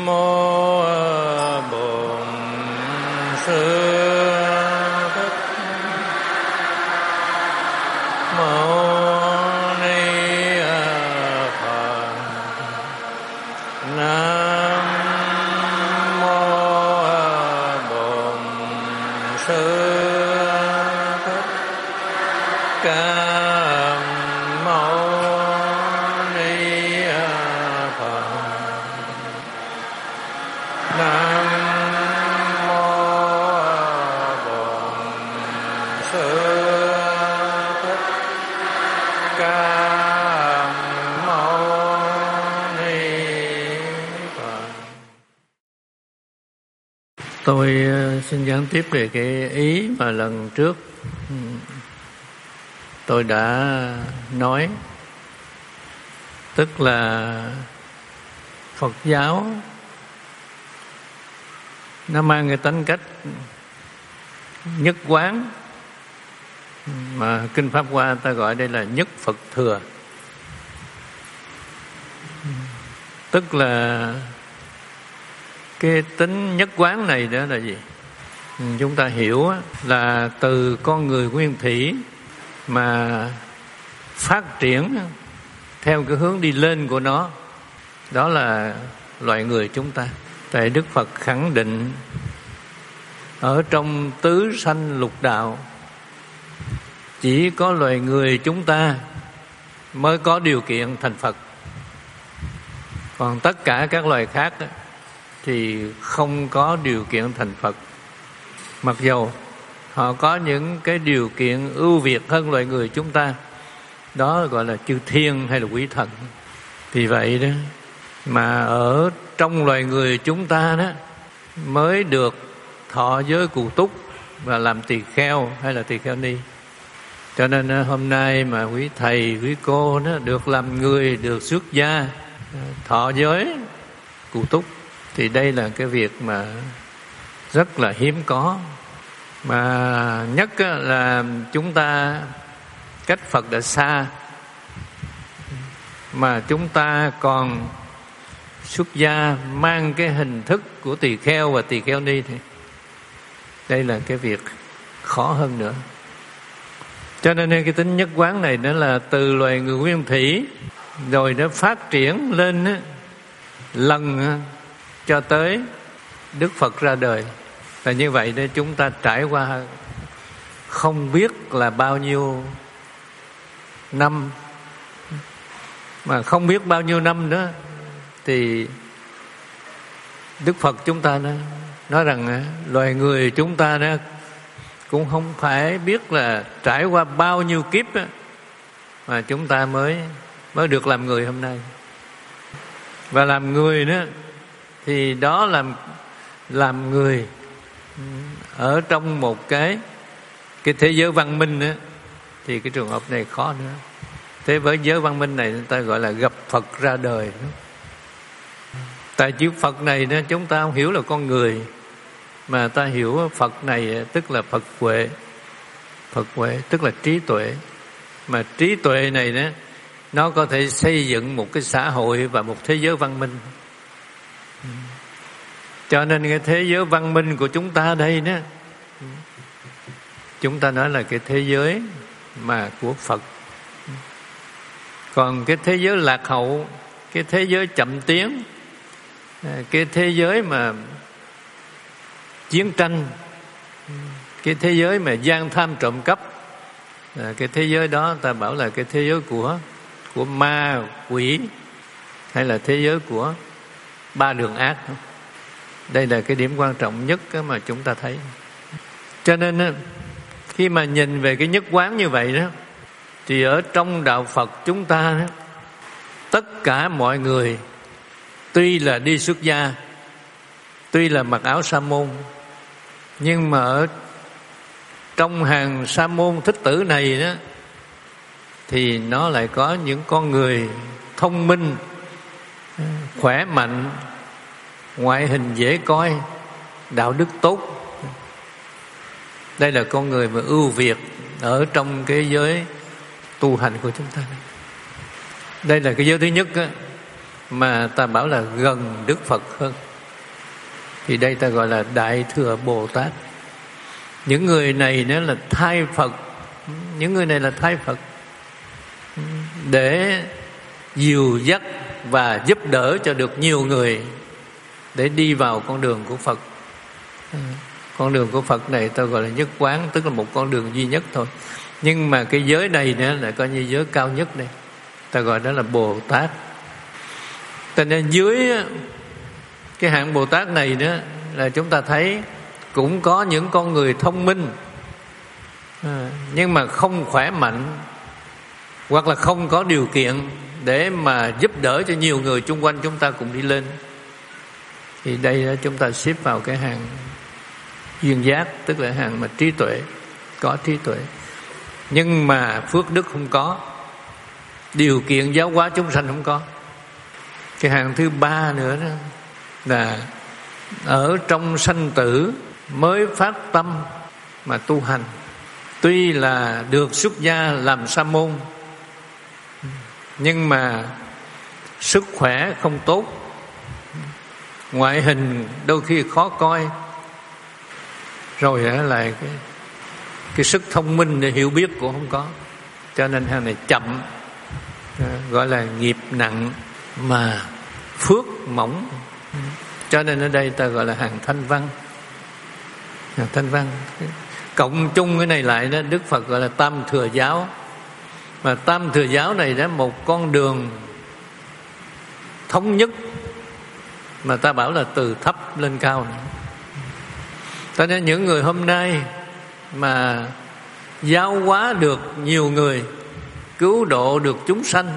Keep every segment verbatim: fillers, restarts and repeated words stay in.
Mô Bổn Sư Thích Mâu Ni Phật. Nam Mô Bổn Sư Thích Ca Mâu Ni Phật. Nam Mô Bổn Sư Thích Ca Mâu Ni Phật. Tôi xin giảng tiếp về cái ý mà lần trước tôi đã nói, tức là Phật giáo nó mang cái tính cách nhất quán, mà Kinh Pháp Hoa ta gọi đây là nhất Phật thừa. Tức là cái tính nhất quán này đó là gì? Chúng ta hiểu là từ con người nguyên thủy mà phát triển theo cái hướng đi lên của nó, đó là loài người chúng ta. Tại Đức Phật khẳng định ở trong tứ sanh lục đạo, chỉ có loài người chúng ta mới có điều kiện thành Phật, còn tất cả các loài khác thì không có điều kiện thành Phật. Mặc dầu họ có những cái điều kiện ưu việt hơn loài người chúng ta, đó gọi là chư thiên hay là quý thần. Vì vậy đó mà ở trong loài người chúng ta đó mới được thọ giới cụ túc và làm tỳ kheo hay là tỳ kheo ni. Cho nên hôm nay mà quý thầy quý cô đó được làm người, được xuất gia thọ giới cụ túc, thì đây là cái việc mà rất là hiếm có. Mà nhất là chúng ta cách Phật đã xa, mà chúng ta còn xuất gia mang cái hình thức của tỳ kheo và tỳ kheo ni, thì đây là cái việc khó hơn nữa. Cho nên cái tính nhất quán này nó là từ loài người nguyên thủy, rồi nó phát triển lên lần cho tới Đức Phật ra đời. Và như vậy đó, chúng ta trải qua không biết là bao nhiêu năm, mà không biết bao nhiêu năm nữa thì Đức Phật chúng ta đó, nói rằng loài người chúng ta đó cũng không phải biết là trải qua bao nhiêu kiếp đó, mà chúng ta mới mới được làm người hôm nay. Và làm người đó thì đó là làm người ở trong một cái cái thế giới văn minh đó, thì cái trường hợp này khó nữa. Thế với giới văn minh này người ta gọi là gặp Phật ra đời đó. Tại chữ Phật này đó, chúng ta không hiểu là con người, mà ta hiểu Phật này tức là Phật huệ. Phật huệ tức là trí tuệ. Mà trí tuệ này đó, nó có thể xây dựng một cái xã hội và một thế giới văn minh. Cho nên cái thế giới văn minh của chúng ta đây đó, chúng ta nói là cái thế giới mà của Phật. Còn cái thế giới lạc hậu, cái thế giới chậm tiến, cái thế giới mà chiến tranh, cái thế giới mà gian tham trộm cắp, cái thế giới đó ta bảo là cái thế giới của của ma quỷ, hay là thế giới của ba đường ác. Đây là cái điểm quan trọng nhất mà chúng ta thấy. Cho nên khi mà nhìn về cái nhất quán như vậy đó, thì ở trong đạo Phật chúng ta đó, tất cả mọi người tuy là đi xuất gia, tuy là mặc áo sa môn, nhưng mà ở trong hàng sa môn thích tử này đó, thì nó lại có những con người thông minh, khỏe mạnh, ngoại hình dễ coi, đạo đức tốt. Đây là con người mà ưu việt ở trong cái giới tu hành của chúng ta. Đây là cái giới thứ nhất á, mà ta bảo là gần Đức Phật hơn. Thì đây ta gọi là Đại Thừa Bồ Tát. Những người này nữa là thay Phật. Những người này là thay Phật để dìu dắt và giúp đỡ cho được nhiều người để đi vào con đường của Phật. Con đường của Phật này ta gọi là nhất quán, tức là một con đường duy nhất thôi. Nhưng mà cái giới này nữa là coi như giới cao nhất đây, ta gọi đó là Bồ Tát. Cho nên dưới cái hạng Bồ Tát này nữa là chúng ta thấy cũng có những con người thông minh à, nhưng mà không khỏe mạnh hoặc là không có điều kiện để mà giúp đỡ cho nhiều người chung quanh chúng ta cùng đi lên. Thì đây chúng ta xếp vào cái hàng duyên giác, tức là hàng mà trí tuệ, có trí tuệ nhưng mà phước đức không có, điều kiện giáo hóa chúng sanh không có. Cái hàng thứ ba nữa đó là ở trong sanh tử mới phát tâm mà tu hành. Tuy là được xuất gia làm sa môn nhưng mà sức khỏe không tốt, ngoại hình đôi khi khó coi, rồi lại cái, cái sức thông minh để hiểu biết cũng không có, cho nên hàng này chậm, gọi là nghiệp nặng mà phước mỏng. Cho nên ở đây ta gọi là hàng thanh văn. Hàng thanh văn cộng chung cái này lại đó, Đức Phật gọi là Tam Thừa Giáo. Mà Tam Thừa Giáo này đó một con đường thống nhất, mà ta bảo là từ thấp lên cao nữa. Cho nên những người hôm nay mà giáo hóa được nhiều người, cứu độ được chúng sanh,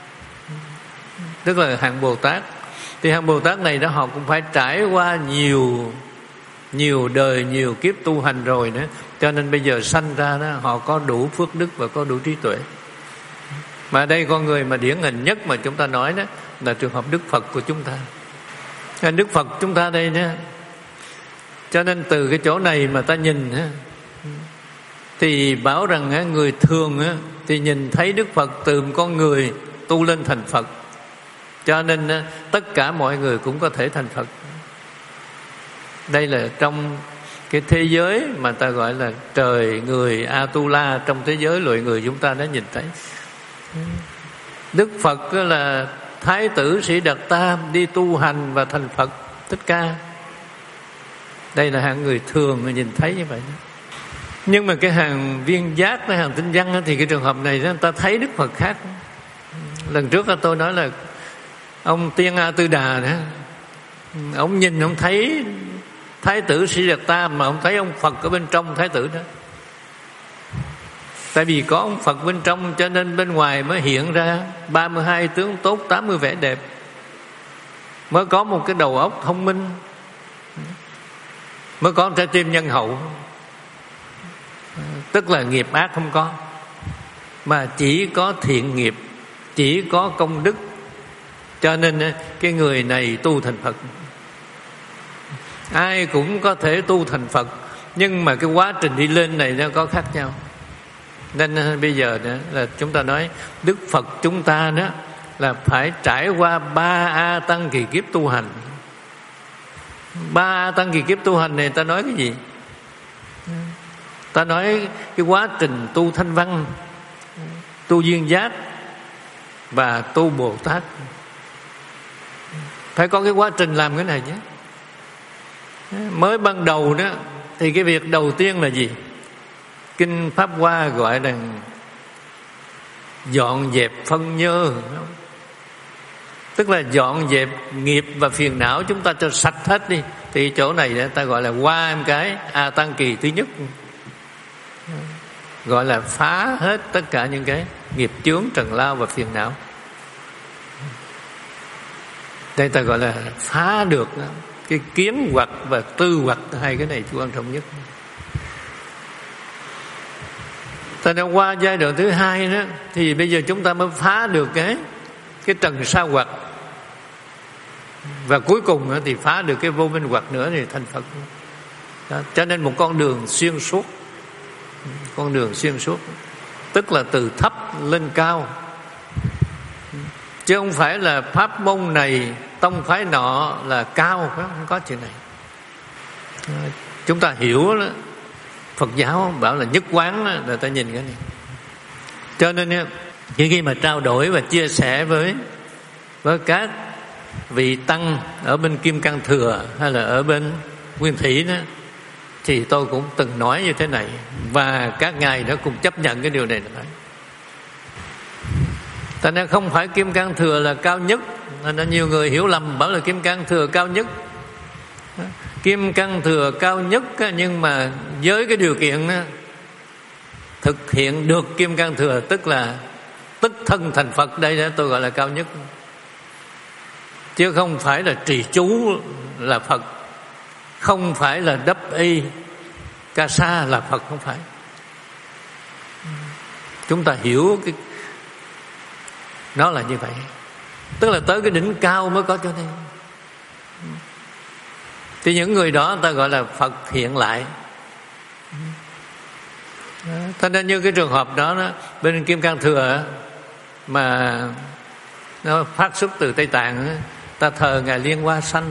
tức là hạng Bồ Tát. Thì hạng Bồ Tát này đó họ cũng phải trải qua nhiều nhiều đời, nhiều kiếp tu hành rồi nữa, cho nên bây giờ sanh ra đó họ có đủ phước đức và có đủ trí tuệ. Mà đây con người mà điển hình nhất mà chúng ta nói đó là trường hợp Đức Phật của chúng ta. Đức Phật chúng ta đây đó, cho nên từ cái chỗ này mà ta nhìn thì bảo rằng người thường thì nhìn thấy Đức Phật từ một con người tu lên thành Phật, cho nên tất cả mọi người cũng có thể thành Phật. Đây là trong cái thế giới mà ta gọi là trời người Atula, trong thế giới loài người chúng ta đã nhìn thấy. Đức Phật là Thái tử Sĩ Đạt Tam đi tu hành và thành Phật Thích Ca. Đây là hạng người thường mà nhìn thấy như vậy. Nhưng mà cái hàng viên giác, cái hàng tinh văn thì cái trường hợp này ta thấy Đức Phật khác. Lần trước tôi nói là ông Tiên A Tư Đà đó, ông nhìn ông thấy Thái tử Sĩ Đạt Tam mà ông thấy ông Phật ở bên trong Thái tử đó. Tại vì có ông Phật bên trong cho nên bên ngoài mới hiện ra ba mươi hai tướng tốt, tám mươi vẻ đẹp, mới có một cái đầu óc thông minh, mới có một trái tim nhân hậu. Tức là nghiệp ác không có, mà chỉ có thiện nghiệp, chỉ có công đức. Cho nên cái người này tu thành Phật. Ai cũng có thể tu thành Phật, nhưng mà cái quá trình đi lên này nó có khác nhau. Nên bây giờ đó là chúng ta nói Đức Phật chúng ta đó là phải trải qua ba A Tăng kỳ kiếp tu hành. Ba A Tăng kỳ kiếp tu hành này ta nói cái gì? Ta nói cái quá trình tu thanh văn, tu duyên giác và tu Bồ Tát. Phải có cái quá trình làm cái này chứ. Mới ban đầu đó thì cái việc đầu tiên là gì? Kinh Pháp Hoa gọi là dọn dẹp phân nhơ, tức là dọn dẹp nghiệp và phiền não chúng ta cho sạch hết đi. Thì chỗ này đó, ta gọi là qua một cái A Tăng kỳ thứ nhất, gọi là phá hết tất cả những cái nghiệp chướng trần lao và phiền não. Đây ta gọi là phá được cái kiến hoặc và tư hoặc, hai cái này quan trọng nhất. Ta đã qua giai đoạn thứ hai đó, thì bây giờ chúng ta mới phá được cái cái trần sa hoặc, và cuối cùng thì phá được cái vô minh hoặc nữa thì thành Phật. Đó, cho nên một con đường xuyên suốt, con đường xuyên suốt, tức là từ thấp lên cao, chứ không phải là pháp môn này tông phái nọ là cao, không có chuyện này. Chúng ta hiểu đó, Phật giáo bảo là nhất quán đó, là ta nhìn cái này. Cho nên khi khi mà trao đổi và chia sẻ với với các vị tăng ở bên Kim Cang Thừa hay là ở bên Nguyên Thủy đó, thì tôi cũng từng nói như thế này, và các ngài đã cùng chấp nhận cái điều này là phải. Thành ra không phải Kim Cang Thừa là cao nhất. Thành ra nhiều người hiểu lầm bảo là Kim Cang Thừa cao nhất. Kim Cang Thừa cao nhất, nhưng mà với cái điều kiện đó, thực hiện được Kim Cang Thừa, tức là tức thân thành Phật, đây đó tôi gọi là cao nhất, chứ không phải là trì chú là Phật, không phải là đắp y ca sa là Phật, không phải. Chúng ta hiểu cái nó là như vậy, tức là tới cái đỉnh cao mới có chỗ này. Thì những người đó người ta gọi là Phật hiện lại. Thế nên như cái trường hợp đó, đó bên Kim Cang Thừa mà nó phát xuất từ Tây Tạng, ta thờ ngài Liên Hoa Sanh.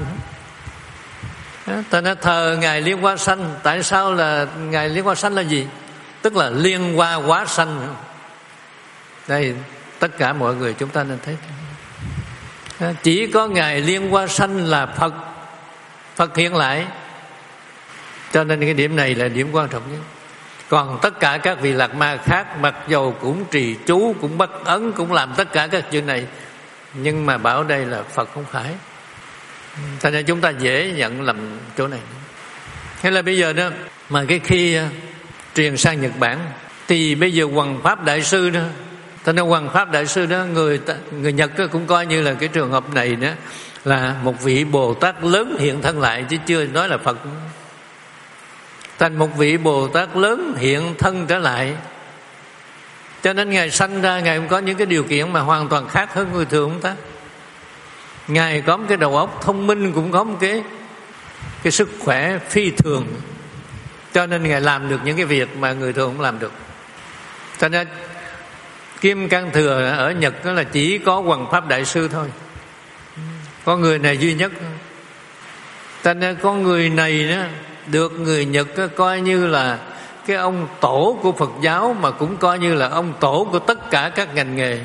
Ta nói thờ ngài Liên Hoa Sanh, tại sao là ngài Liên Hoa Sanh là gì? Tức là liên hoa hóa sanh. Đây tất cả mọi người chúng ta nên thấy, chỉ có ngài Liên Hoa Sanh là Phật, Phật hiện lại. Cho nên cái điểm này là điểm quan trọng nhất. Còn tất cả các vị Lạc Ma khác, mặc dầu cũng trì chú, cũng bắt ấn, cũng làm tất cả các chuyện này, nhưng mà bảo đây là Phật không phải. Thành ra chúng ta dễ nhận lầm chỗ này. Hay là bây giờ đó, mà cái khi truyền sang Nhật Bản, thì bây giờ Hoằng Pháp Đại Sư đó, thành ra Hoằng Pháp Đại Sư đó, người người Nhật cũng coi như là cái trường hợp này đó là một vị Bồ Tát lớn hiện thân lại, chứ chưa nói là Phật. Thành một vị Bồ Tát lớn hiện thân trở lại, cho nên ngài sanh ra, ngài cũng có những cái điều kiện mà hoàn toàn khác hơn người thường chúng ta. Ngài có một cái đầu óc thông minh, cũng có một cái cái sức khỏe phi thường, cho nên ngài làm được những cái việc mà người thường không làm được. Cho nên Kim Cang Thừa ở Nhật đó là chỉ có Hoằng Pháp Đại Sư thôi, có người này duy nhất. Cho nên có người này đó được người Nhật coi như là cái ông tổ của Phật giáo, mà cũng coi như là ông tổ của tất cả các ngành nghề.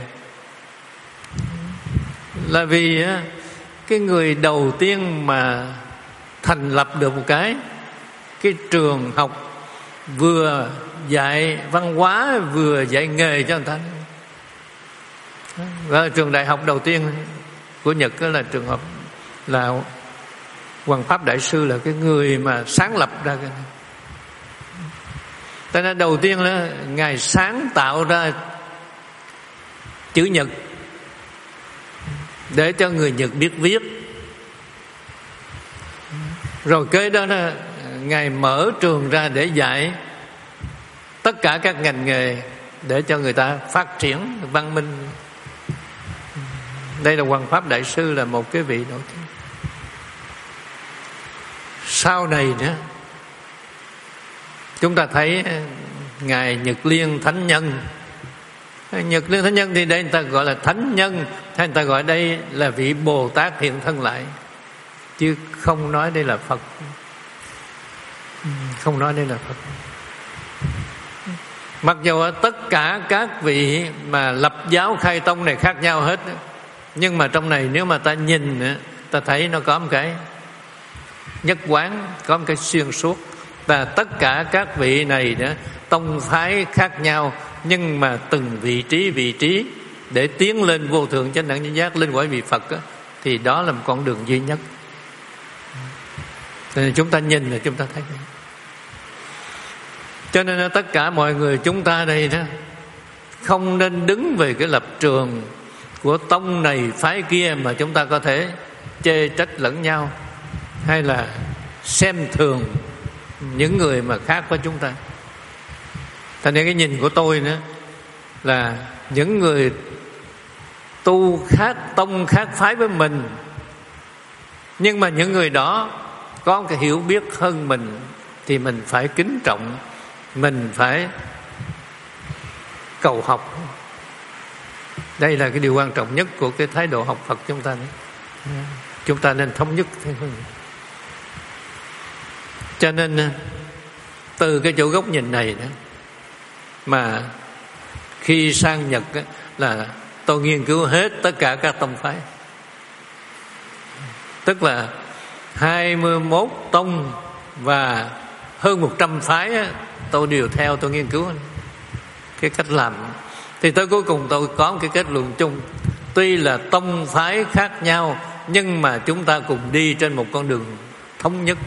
Là vì cái người đầu tiên mà thành lập được một cái cái trường học vừa dạy văn hóa vừa dạy nghề cho người ta. Và trường đại học đầu tiên của Nhật đó là trường hợp là Hoằng Pháp Đại Sư, là cái người mà sáng lập ra cái này. Cho nên đầu tiên là ngài sáng tạo ra chữ Nhật để cho người Nhật biết viết. Rồi kế đó là ngài mở trường ra để dạy tất cả các ngành nghề để cho người ta phát triển văn minh. Đây là Hoằng Pháp Đại Sư, là một cái vị nổi tiếng. Sau này nữa chúng ta thấy ngài Nhật Liên Thánh Nhân. Nhật Liên Thánh Nhân thì đây người ta gọi là thánh nhân, hay người ta gọi đây là vị Bồ Tát hiện thân lại, chứ không nói đây là Phật. Không nói đây là Phật. Mặc dù tất cả các vị mà lập giáo khai tông này khác nhau hết, nhưng mà trong này nếu mà ta nhìn, ta thấy nó có một cái nhất quán, có một cái xuyên suốt. Và tất cả các vị này đó, tông phái khác nhau, nhưng mà từng vị trí vị trí để tiến lên vô thượng chánh đẳng chánh giác, lên quả vị Phật đó, thì đó là một con đường duy nhất. Nên chúng ta nhìn là chúng ta thấy. Cho nên là tất cả mọi người chúng ta đây đó, không nên đứng về cái lập trường của tông này phái kia mà chúng ta có thể chê trách lẫn nhau, hay là xem thường những người mà khác với chúng ta. Thành ra cái nhìn của tôi nữa là những người tu khác tông khác phái với mình, nhưng mà những người đó có cái hiểu biết hơn mình, thì mình phải kính trọng, mình phải cầu học. Đây là cái điều quan trọng nhất của cái thái độ học Phật chúng ta. Chúng ta nên thống nhất. Cho nên từ cái chỗ góc nhìn này đó mà khi sang Nhật á, là tôi nghiên cứu hết tất cả các tông phái, tức là hai mươi mốt tông và hơn một trăm phái á, tôi đều theo, tôi nghiên cứu cái cách làm. Thì tới cuối cùng tôi có một cái kết luận chung: tuy là tông phái khác nhau nhưng mà chúng ta cùng đi trên một con đường thống nhất.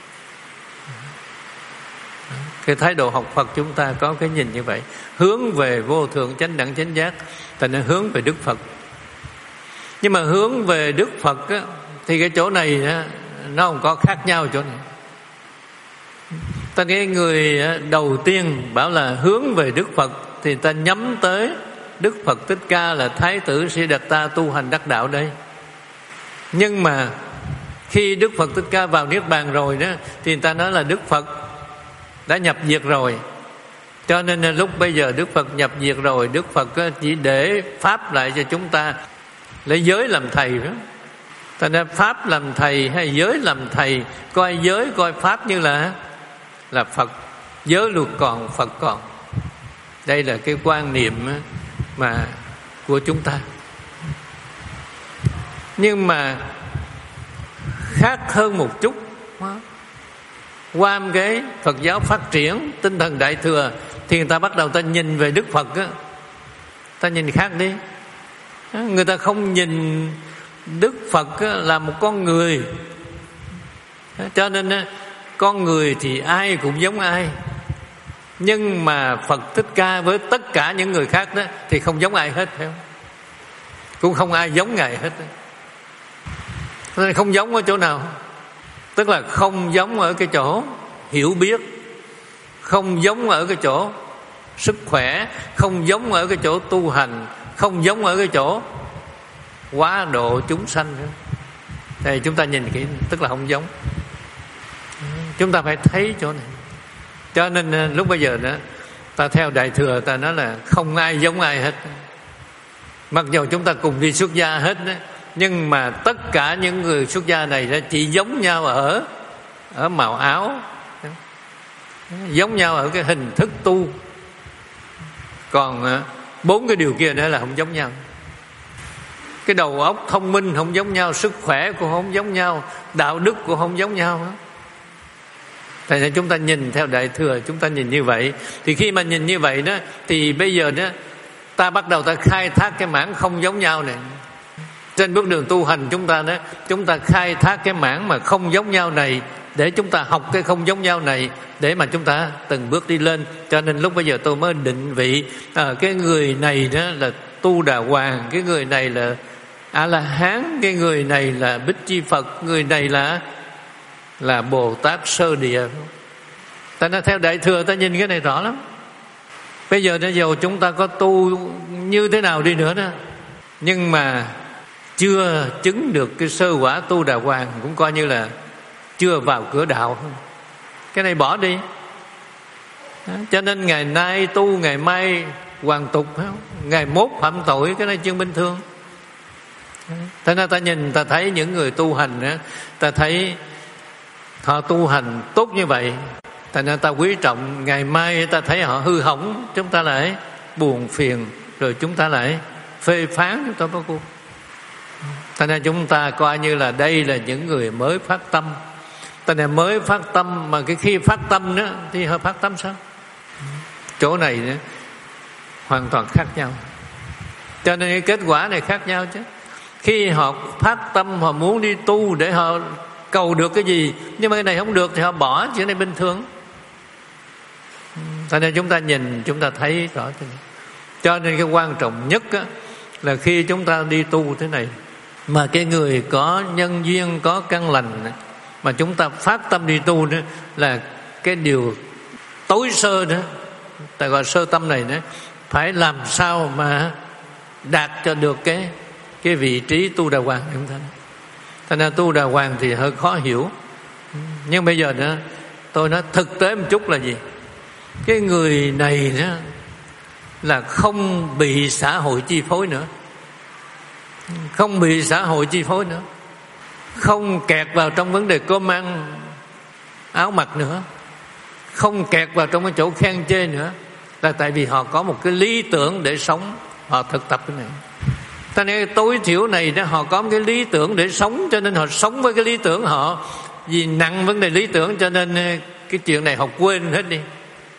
Cái thái độ học Phật chúng ta có cái nhìn như vậy, hướng về vô thượng chánh đẳng chánh giác, thành ra hướng về Đức Phật. Nhưng mà hướng về Đức Phật á, thì cái chỗ này á, nó không có khác nhau chỗ này. Ta nghe người đầu tiên bảo là hướng về Đức Phật thì ta nhắm tới Đức Phật Thích Ca là Thái tử Siddhartha tu hành đắc đạo đây. Nhưng mà khi Đức Phật Thích Ca vào Niết Bàn rồi đó, thì người ta nói là Đức Phật đã nhập diệt rồi. Cho nên lúc bây giờ Đức Phật nhập diệt rồi, Đức Phật chỉ để Pháp lại cho chúng ta, lấy giới làm thầy đó. Thành ra Pháp làm thầy hay giới làm thầy, coi giới coi Pháp như là là Phật. Giới luật còn, Phật còn. Đây là cái quan niệm mà của chúng ta. Nhưng mà khác hơn một chút, qua cái Phật giáo phát triển tinh thần Đại Thừa thì người ta bắt đầu ta nhìn về Đức Phật á, ta nhìn khác đi. Người ta không nhìn Đức Phật là một con người, cho nên con người thì ai cũng giống ai. Nhưng mà Phật Thích Ca với tất cả những người khác đó thì không giống ai hết, phải không? Cũng không ai giống Ngài hết. Nên không giống ở chỗ nào? Tức là không giống ở cái chỗ hiểu biết, không giống ở cái chỗ sức khỏe, không giống ở cái chỗ tu hành, không giống ở cái chỗ quá độ chúng sanh. Thì chúng ta nhìn kỹ, tức là không giống. Chúng ta phải thấy chỗ này. Cho nên lúc bây giờ đó, ta theo Đại Thừa, ta nói là không ai giống ai hết. Mặc dù chúng ta cùng đi xuất gia hết đó, nhưng mà tất cả những người xuất gia này chỉ giống nhau ở ở màu áo, giống nhau ở cái hình thức tu. Còn bốn cái điều kia nữa là không giống nhau. Cái đầu óc thông minh không giống nhau, sức khỏe cũng không giống nhau, đạo đức cũng không giống nhau. Tại nên chúng ta nhìn theo Đại Thừa, chúng ta nhìn như vậy. Thì khi mà nhìn như vậy đó, thì bây giờ đó ta bắt đầu ta khai thác cái mảng không giống nhau này. Trên bước đường tu hành chúng ta đó, chúng ta khai thác cái mảng mà không giống nhau này, để chúng ta học cái không giống nhau này, để mà chúng ta từng bước đi lên. Cho nên lúc bây giờ tôi mới định vị à, cái người này đó là Tu Đà Hoàng, cái người này là A-la-hán, cái người này là Bích Chi Phật, người này là là Bồ Tát Sơ Địa. Ta nói theo Đại Thừa ta nhìn cái này rõ lắm. Bây giờ nếu dù chúng ta có tu như thế nào đi nữa đó, nhưng mà chưa chứng được cái sơ quả Tu Đà Hoàng, cũng coi như là chưa vào cửa đạo. Cái này bỏ đi. Đó, cho nên ngày nay tu, ngày mai hoàn tục, ngày mốt phạm tội, cái này chuyện bình thường. Thế nên ta nhìn, ta thấy những người tu hành đó, ta thấy họ tu hành tốt như vậy, thành nên ta quý trọng. Ngày mai ta thấy họ hư hỏng, chúng ta lại buồn phiền, rồi chúng ta lại phê phán, chúng ta có cuộc. Thành nên chúng ta coi như là đây là những người mới phát tâm. Thành nên mới phát tâm, mà cái khi phát tâm đó thì họ phát tâm sao? Chỗ này nữa, hoàn toàn khác nhau. Cho nên cái kết quả này khác nhau chứ. Khi họ phát tâm, họ muốn đi tu để họ cầu được cái gì, nhưng mà cái này không được thì họ bỏ, chuyện này bình thường. Cho nên chúng ta nhìn, chúng ta thấy rõ thế này. Cho nên cái quan trọng nhất á, là khi chúng ta đi tu thế này, mà cái người có nhân duyên, có căn lành, mà chúng ta phát tâm đi tu nữa, là cái điều tối sơ đó, ta gọi sơ tâm này nữa, phải làm sao mà đạt cho được cái cái vị trí Tu Đà Hoàng chúng ta. Thành ra Tu Đà Hoàng thì hơi khó hiểu. Nhưng bây giờ nữa, tôi nói thực tế một chút là gì? Cái người này đó là không bị xã hội chi phối nữa, không bị xã hội chi phối nữa, không kẹt vào trong vấn đề cơm ăn, áo mặc nữa, không kẹt vào trong cái chỗ khen chê nữa, là tại vì họ có một cái lý tưởng để sống, họ thực tập cái này. Cho nên tối thiểu này đó, họ có một cái lý tưởng để sống, cho nên họ sống với cái lý tưởng họ. Vì nặng vấn đề lý tưởng cho nên cái chuyện này họ quên hết đi.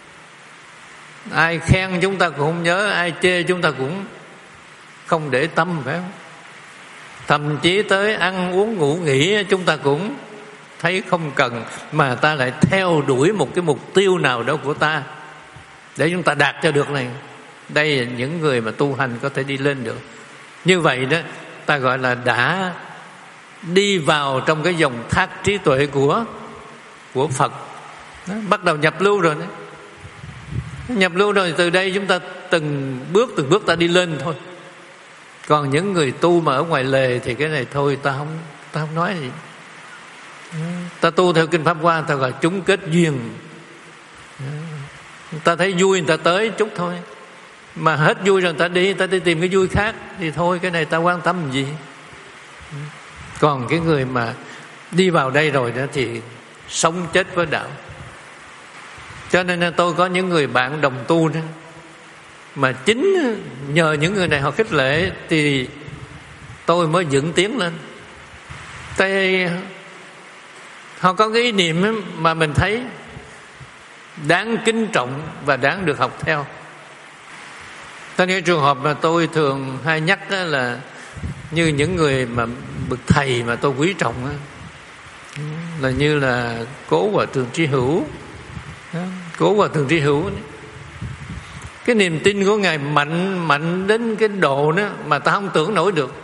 Ai khen chúng ta cũng không nhớ, ai chê chúng ta cũng không để tâm, phải không? Thậm chí tới ăn uống ngủ nghỉ chúng ta cũng thấy không cần, mà ta lại theo đuổi một cái mục tiêu nào đó của ta để chúng ta đạt cho được này. Đây là những người mà tu hành có thể đi lên được. Như vậy đó, ta gọi là đã đi vào trong cái dòng thác trí tuệ của của Phật đó, bắt đầu nhập lưu rồi đó. Nhập lưu rồi, từ đây chúng ta từng bước từng bước ta đi lên thôi. Còn những người tu mà ở ngoài lề thì cái này thôi ta không ta không nói gì. Ta tu theo kinh Pháp Hoa, ta gọi chúng kết duyên. Ta thấy vui người ta tới chút thôi, mà hết vui rồi người ta đi, người ta đi tìm cái vui khác thì thôi, cái này ta quan tâm gì. Còn cái người mà đi vào đây rồi đó thì sống chết với đạo. Cho nên tôi có những người bạn đồng tu đó, mà chính nhờ những người này họ khích lệ thì tôi mới dựng tiến lên. Tại họ có cái ý niệm mà mình thấy đáng kính trọng và đáng được học theo. Cho nên trường hợp mà tôi thường hay nhắc là như những người mà bậc thầy mà tôi quý trọng là như là Cố Hòa Thượng Trí Hữu. Cố Hòa Thượng Trí Hữu, cái niềm tin của Ngài mạnh mạnh đến cái độ đó mà ta không tưởng nổi được.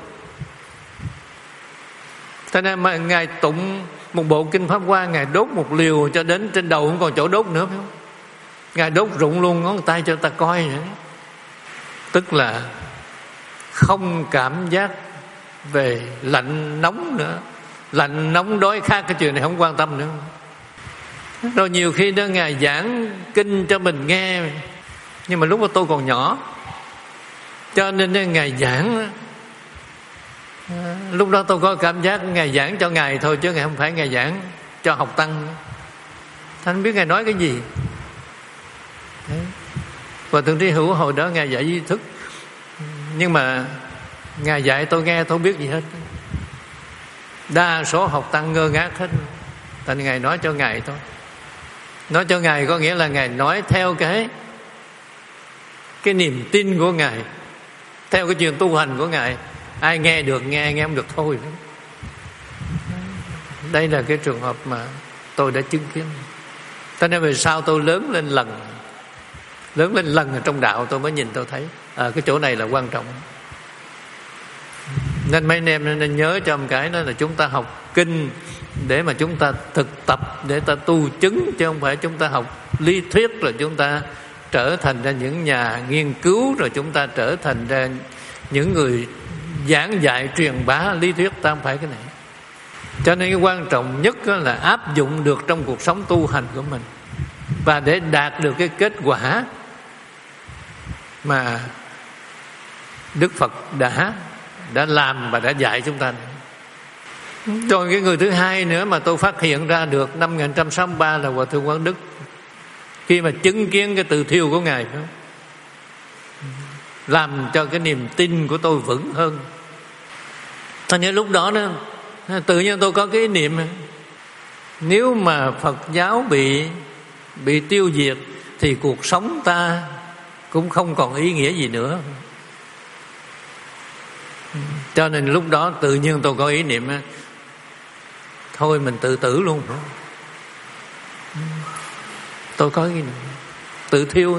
Cho nên mà Ngài tụng một bộ kinh Pháp Hoa, Ngài đốt một liều cho đến trên đầu không còn chỗ đốt nữa, phải không? Ngài đốt rụng luôn ngón tay cho ta coi nữa. Tức là không cảm giác về lạnh nóng nữa. Lạnh nóng đói khát cái chuyện này không quan tâm nữa. Rồi nhiều khi đó Ngài giảng kinh cho mình nghe, nhưng mà lúc mà tôi còn nhỏ, cho nên Ngài giảng, lúc đó tôi có cảm giác Ngài giảng cho Ngài thôi, chứ Ngài không phải Ngài giảng cho học tăng. Thanh biết Ngài nói cái gì. Đấy. Và Thượng Trí Hữu hồi đó Ngài dạy duy thức, nhưng mà Ngài dạy tôi nghe tôi không biết gì hết. Đa số học tăng ngơ ngác hết. Thành Ngài nói cho Ngài thôi. Nói cho Ngài có nghĩa là Ngài nói theo cái cái niềm tin của Ngài, theo cái chuyện tu hành của Ngài. Ai nghe được nghe, nghe không được thôi. Đây là cái trường hợp mà tôi đã chứng kiến. Cho nên về sau tôi lớn lên lần Lớn lên lần ở trong đạo tôi mới nhìn tôi thấy à, cái chỗ này là quan trọng. Nên mấy anh em nên nhớ cho một cái đó là chúng ta học kinh để mà chúng ta thực tập, để ta tu chứng, chứ không phải chúng ta học lý thuyết rồi chúng ta trở thành ra những nhà nghiên cứu, rồi chúng ta trở thành ra những người giảng dạy truyền bá lý thuyết. Ta không phải cái này. Cho nên cái quan trọng nhất là áp dụng được trong cuộc sống tu hành của mình, và để đạt được cái kết quả mà Đức Phật đã đã làm và đã dạy chúng ta. Rồi cái người thứ hai nữa mà tôi phát hiện ra được năm một nghìn chín trăm sáu mươi ba là Hòa Thượng Quang Đức, khi mà chứng kiến cái từ thiêu của Ngài đó, làm cho cái niềm tin của tôi vững hơn. Cho nên lúc đó đó tự nhiên tôi có cái ý niệm, nếu mà Phật giáo bị bị tiêu diệt thì cuộc sống ta cũng không còn ý nghĩa gì nữa. Cho nên lúc đó tự nhiên tôi có ý niệm thôi mình tự tử luôn. Tôi có cái tự thiêu,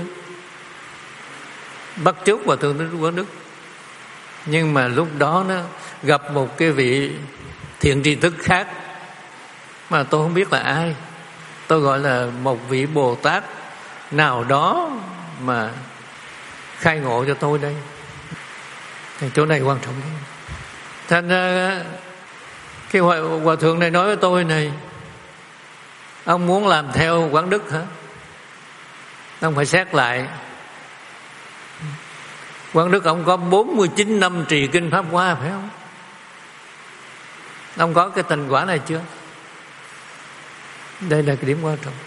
bắt chước Hòa Thượng Quang Đức. Nhưng mà lúc đó nó gặp một cái vị thiện tri thức khác mà tôi không biết là ai. Tôi gọi là một vị Bồ Tát nào đó mà khai ngộ cho tôi đây. Thì chỗ này quan trọng. Thành ra cái hòa, hòa thượng này nói với tôi này: ông muốn làm theo Quán Đức hả? Ông phải xét lại. Quán Đức ông có bốn mươi chín năm trì kinh Pháp Hoa, phải không? Ông có cái thành quả này chưa? Đây là cái điểm quan trọng.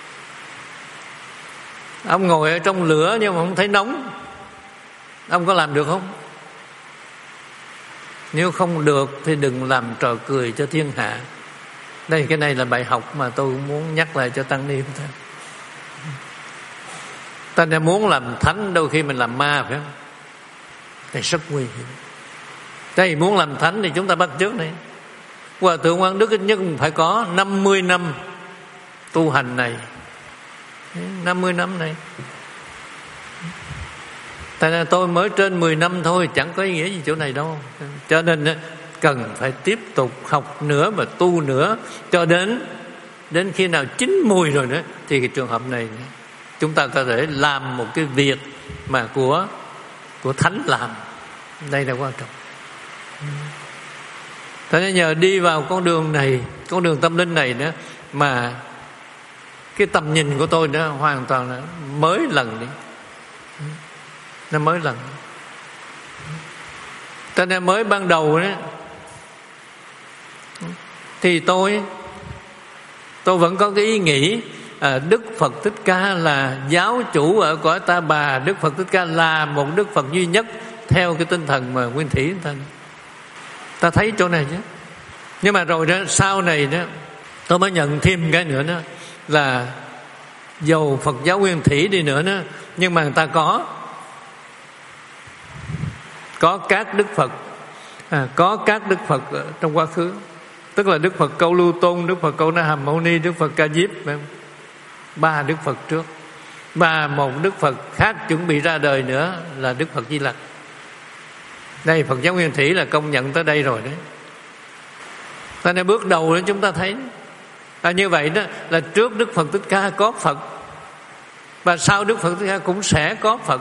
Ông ngồi ở trong lửa nhưng mà không thấy nóng, ông có làm được không? Nếu không được thì đừng làm trò cười cho thiên hạ. Đây, cái này là bài học mà tôi muốn nhắc lại cho tăng ni thôi. Ta nên muốn làm thánh, đôi khi mình làm ma, phải không? Thì rất nguy hiểm. Đây, muốn làm thánh thì chúng ta bắt chước này. Hòa thượng Quang Đức ít nhất cũng phải có năm mươi năm tu hành này, năm mươi năm này. Tại nên tôi mới trên mười năm thôi, chẳng có ý nghĩa gì chỗ này đâu. Cho nên cần phải tiếp tục học nữa và tu nữa, cho đến đến khi nào chín mùi rồi nữa, thì cái trường hợp này chúng ta có thể làm một cái việc mà của của thánh làm. Đây là quan trọng. Thế nên nhờ đi vào con đường này, con đường tâm linh này nữa, mà cái tầm nhìn của tôi nó hoàn toàn là mới lần đi. Nó mới lần. Cho nên mới ban đầu đó, thì tôi tôi vẫn có cái ý nghĩ à, Đức Phật Thích Ca là giáo chủ ở cõi Ta Bà, Đức Phật Thích Ca là một Đức Phật duy nhất theo cái tinh thần mà Nguyên Thủy Thanh. Ta thấy chỗ này chứ. Nhưng mà rồi đó, sau này đó, tôi mới nhận thêm cái nữa đó, là dầu Phật giáo Nguyên Thủy đi nữa đó, nhưng mà người ta có có các Đức Phật, à, có các Đức Phật trong quá khứ. Tức là Đức Phật Câu Lưu Tôn, Đức Phật Câu Na Hàm Mâu Ni, Đức Phật Ca Diếp, ba Đức Phật trước, và một Đức Phật khác chuẩn bị ra đời nữa là Đức Phật Di Lặc. Đây, Phật giáo Nguyên Thủy là công nhận tới đây rồi đấy. Cho nên bước đầu đó chúng ta thấy à, như vậy đó là trước Đức Phật Thích Ca có Phật, và sau Đức Phật Thích Ca cũng sẽ có Phật.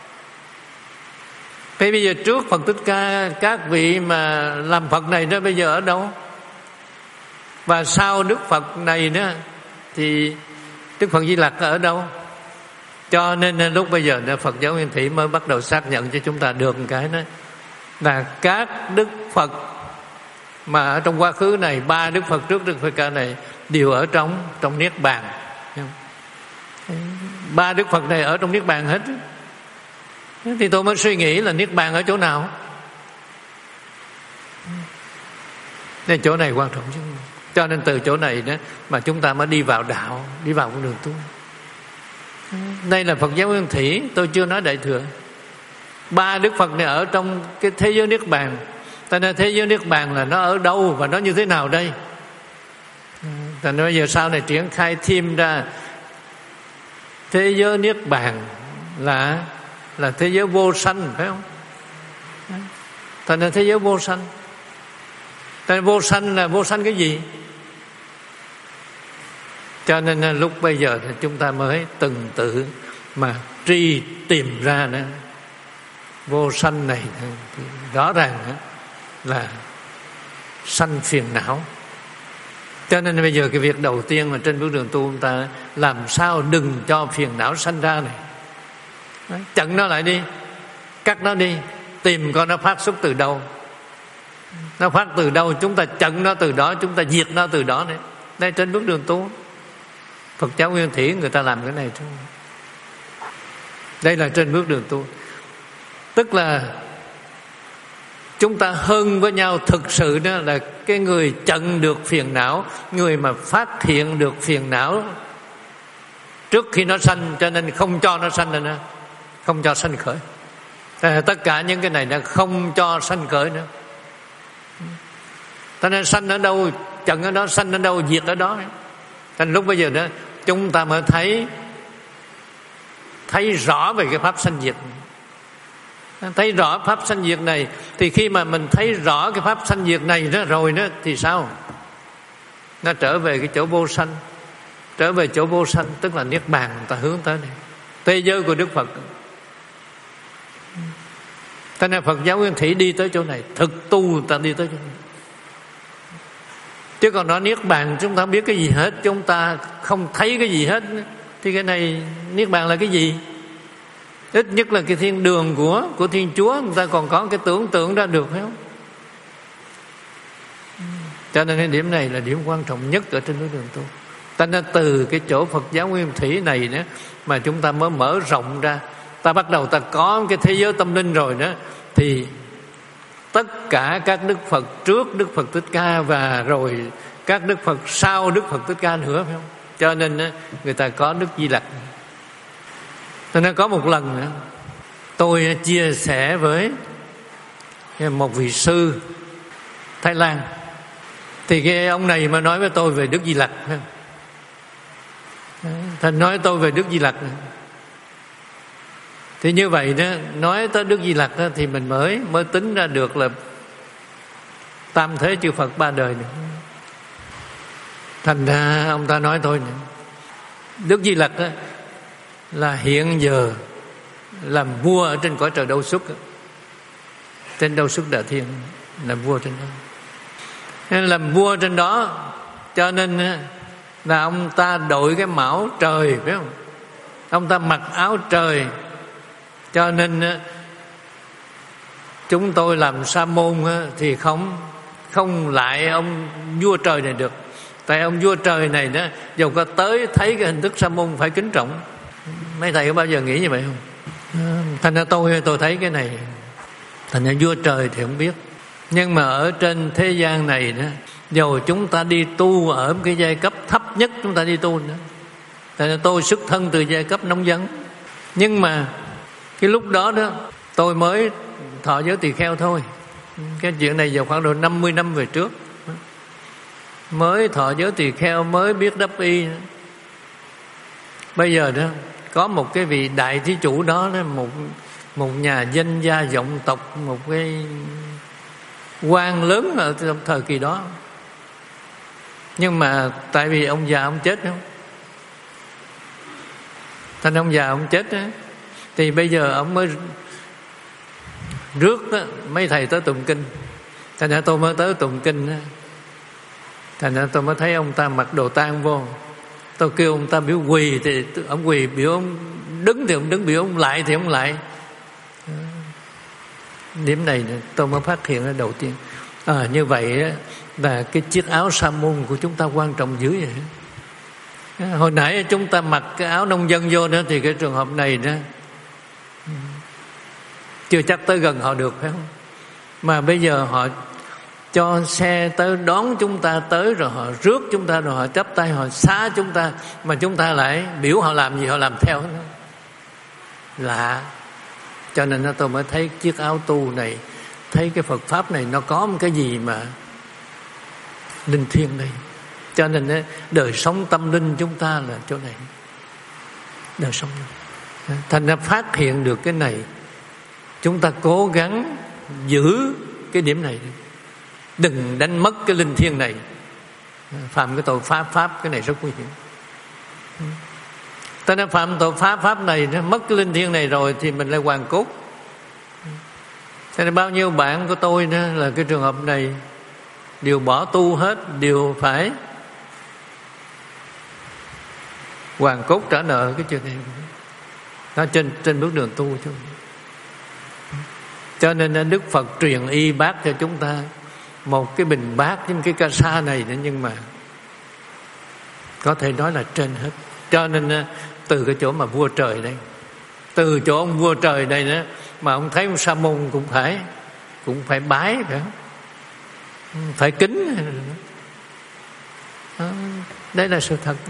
Thế bây giờ trước Phật Thích Ca các vị mà làm Phật này đó bây giờ ở đâu? Và sau Đức Phật này nữa thì Đức Phật Di Lặc ở đâu? Cho nên lúc bây giờ Phật giáo Nguyên Thủy mới bắt đầu xác nhận cho chúng ta được một cái đó, là các Đức Phật mà ở trong quá khứ này, ba Đức Phật trước Đức Phật Ca này đều ở trong trong Niết Bàn. Ba Đức Phật này ở trong Niết Bàn hết. Thì tôi mới suy nghĩ là Niết Bàn ở chỗ nào? Nên chỗ này quan trọng chứ. Cho nên từ chỗ này đó mà chúng ta mới đi vào đạo, đi vào con đường tu. Đây là Phật giáo Nguyên Thủy, tôi chưa nói Đại Thừa. Ba Đức Phật này ở trong cái thế giới Niết Bàn. Tại nên thế giới Niết Bàn là nó ở đâu và nó như thế nào đây? Tại nên bây giờ sau này triển khai thêm ra thế giới Niết Bàn là là thế giới vô sanh, phải không? Tại nên thế giới vô sanh. Tại nên vô sanh là vô sanh cái gì? Cho nên lúc bây giờ thì chúng ta mới từng tự mà tri tìm ra nữa. Vô sanh này thì rõ ràng là sanh phiền não. Cho nên bây giờ cái việc đầu tiên mà trên bước đường tu chúng ta làm sao đừng cho phiền não sanh ra này. Đấy, chặn nó lại đi, cắt nó đi, tìm coi nó phát xuất từ đâu. Nó phát từ đâu chúng ta chặn nó từ đó, chúng ta diệt nó từ đó đấy. Đây trên bước đường tu Phật giáo Nguyên Thủy người ta làm cái này thôi. Đây là trên bước đường tu. Tức là chúng ta hơn với nhau thực sự đó là cái người chặn được phiền não, người mà phát hiện được phiền não trước khi nó sanh, cho nên không cho nó sanh nữa, không cho sanh khởi. Tất cả những cái này là không cho sanh khởi nữa. Cho nên sanh ở đâu, chặn ở đó, sanh ở đâu, diệt ở đó. Cho nên lúc bây giờ đó chúng ta mới thấy thấy rõ về cái pháp sanh diệt. Thấy rõ pháp sanh diệt này, thì khi mà mình thấy rõ cái pháp sanh diệt này đó rồi đó thì sao? Nó trở về cái chỗ vô sanh, trở về chỗ vô sanh tức là Niết Bàn, người ta hướng tới này, thế giới của Đức Phật. Cho nên Phật giáo Nguyên Thủy đi tới chỗ này, thực tu người ta đi tới chỗ này. Chứ còn nói Niết Bàn chúng ta không biết cái gì hết, chúng ta không thấy cái gì hết, thì cái này Niết Bàn là cái gì? Ít nhất là cái thiên đường của của Thiên Chúa người ta còn có cái tưởng tượng ra được, phải không? Cho nên cái điểm này là điểm quan trọng nhất ở trên đối đường tu. Ta nên từ cái chỗ Phật giáo Nguyên Thủy này nữa mà chúng ta mới mở rộng ra. Ta bắt đầu ta có cái thế giới tâm linh rồi đó, thì tất cả các Đức Phật trước Đức Phật Thích Ca và rồi các Đức Phật sau Đức Phật Thích Ca nữa, phải không? Cho nên người ta có Đức Di Lặc. Cho nên có một lần nữa tôi chia sẻ với một vị sư Thái Lan, thì cái ông này mà nói với tôi về Đức Di Lặc, Thành nói tôi về Đức Di Lặc. Thì như vậy đó, nói tới Đức Di Lặc đó, thì mình mới mới tính ra được là tam thế chư Phật ba đời nữa. Thành ra ông ta nói tôi nữa, Đức Di Lặc đó là hiện giờ làm vua ở trên cõi trời Đâu Xuất, trên Đâu Xuất Đại Thiên, làm vua trên đó. Nên làm vua trên đó, cho nên là ông ta đội cái mão trời, phải không? Ông ta mặc áo trời, cho nên chúng tôi làm sa môn thì không không lại ông vua trời này được. Tại ông vua trời này đó, dù có tới thấy cái hình thức sa môn phải kính trọng. Mấy thầy có bao giờ nghĩ như vậy không? Thành ra tôi tôi thấy cái này, thành ra vua trời thì không biết. Nhưng mà ở trên thế gian này đó, dù chúng ta đi tu ở cái giai cấp thấp nhất, chúng ta đi tu nữa. Thành ra tôi xuất thân từ giai cấp nông dân, nhưng mà cái lúc đó đó tôi mới thọ giới tỳ kheo thôi. Cái chuyện này vào khoảng độ năm mươi năm về trước, mới thọ giới tỳ kheo, mới biết đắp y. Bây giờ đó có một cái vị đại thí chủ đó, một một nhà danh gia vọng tộc, một cái quan lớn ở trong thời kỳ đó. Nhưng mà tại vì ông già ông chết không, thành ông già ông chết đó, thì bây giờ ông mới rước đó, mấy thầy tới tụng kinh. Thành ra tôi mới tới tụng kinh đó. Thành ra tôi mới thấy ông ta mặc đồ tang vô. Tôi kêu ông ta biểu quỳ thì ông quỳ, biểu ông đứng thì ông đứng, biểu ông lại thì ông lại. Điểm này tôi mới phát hiện ra đầu tiên. À, như vậy là cái chiếc áo sa môn của chúng ta quan trọng dữ vậy. Hồi nãy chúng ta mặc cái áo nông dân vô nữa, thì cái trường hợp này đó chưa chắc tới gần họ được, phải không? Mà bây giờ họ cho xe tới đón chúng ta tới, rồi họ rước chúng ta, rồi họ chắp tay họ xá chúng ta, mà chúng ta lại biểu họ làm gì họ làm theo. Lạ. Cho nên tôi mới thấy chiếc áo tu này, thấy cái Phật Pháp này nó có một cái gì mà linh thiêng đây. Cho nên đời sống tâm linh chúng ta là chỗ này, đời sống. Thành ra phát hiện được cái này, chúng ta cố gắng giữ cái điểm này, đừng đánh mất cái linh thiêng này. Phạm cái tội pháp pháp cái này rất nguy hiểm. Ta đã phạm tội pháp pháp này, nó mất cái linh thiêng này rồi thì mình lại hoàn cốt. Thế nên bao nhiêu bạn của tôi đó là cái trường hợp này, đều bỏ tu hết, đều phải hoàn cốt trả nợ cái chuyện này. Nó trên trên bước đường tu chứ. Cho nên Đức Phật truyền y bát cho chúng ta một cái bình bát với cái ca sa này nữa, nhưng mà có thể nói là trên hết. Cho nên từ cái chỗ mà vua trời đây, từ chỗ ông vua trời đây đó, mà ông thấy ông sa môn cũng phải cũng phải bái, phải không? Phải kính. Đó, đấy là sự thật.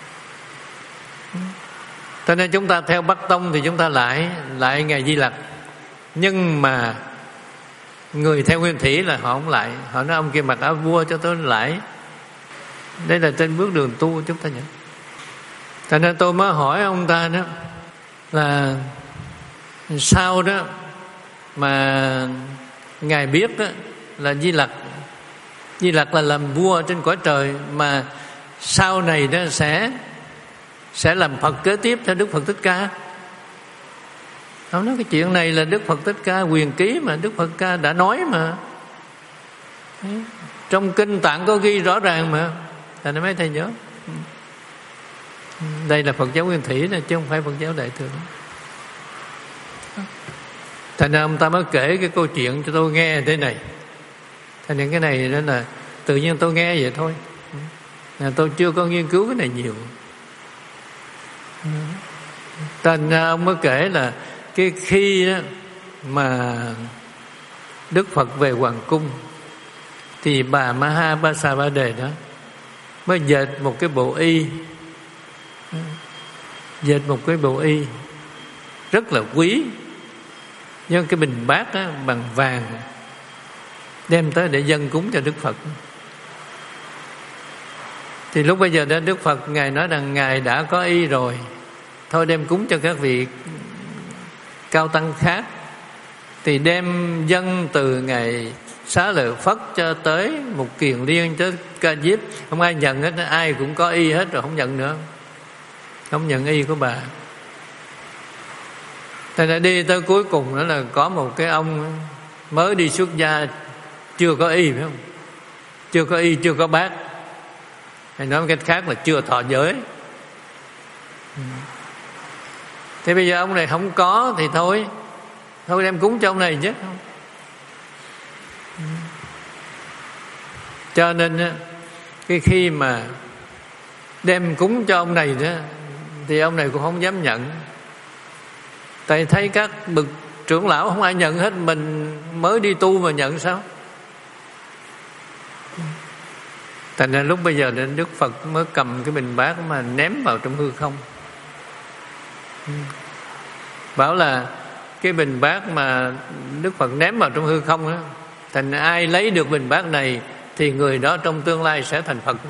Cho nên chúng ta theo Bắc Tông thì chúng ta lại lại Ngài Di Lặc, nhưng mà người theo Nguyên Thủy là họ không lại. Họ nói ông kia mặc áo vua cho tôi lại. Đây là trên bước đường tu chúng ta nhận. Cho nên tôi mới hỏi ông ta đó là sao đó mà Ngài biết đó là Di Lặc Di Lặc là làm vua trên cõi trời, mà sau này đó sẽ sẽ làm Phật kế tiếp theo Đức Phật Thích Ca. Ông nói cái chuyện này là Đức Phật Thích Ca quyền ký mà, Đức Phật Ca đã nói mà, trong kinh Tạng có ghi rõ ràng mà. Thành ra mấy thầy nhớ, đây là Phật giáo Nguyên Thủy này, chứ không phải Phật giáo Đại Thừa. Thành ra ông ta mới kể cái câu chuyện cho tôi nghe thế này. Thành ra cái này đó là tự nhiên tôi nghe vậy thôi. À, tôi chưa có nghiên cứu cái này nhiều. Thành ra ông mới kể là cái khi đó mà Đức Phật về hoàng cung thì bà Mahabasa Đề đó mới dệt một cái bộ y, dệt một cái bộ y rất là quý, nhưng cái bình bát đó, bằng vàng, đem tới để dâng cúng cho Đức Phật. Thì lúc bây giờ đó Đức Phật Ngài nói rằng Ngài đã có y rồi, thôi đem cúng cho các vị cao tăng khác. Thì đem dâng từ Ngài Xá Lợi Phất cho tới Mục Kiền Liên cho Ca Diếp, không ai nhận hết, ai cũng có y hết rồi, không nhận nữa, không nhận y của bà. Thế là đi tới cuối cùng đó là có một cái ông mới đi xuất gia, chưa có y, phải không? Chưa có y, chưa có bát, hay nói một cách khác là chưa thọ giới. Thế bây giờ ông này không có thì thôi, thôi đem cúng cho ông này chứ. Cho nên cái khi mà đem cúng cho ông này đó thì ông này cũng không dám nhận. Tại thấy các bậc trưởng lão không ai nhận hết, mình mới đi tu mà nhận sao? Thành ra lúc bây giờ đến Đức Phật mới cầm cái bình bát mà ném vào trong hư không. Bảo là cái bình bát mà Đức Phật ném vào trong hư không đó, thành ai lấy được bình bát này thì người đó trong tương lai sẽ thành Phật.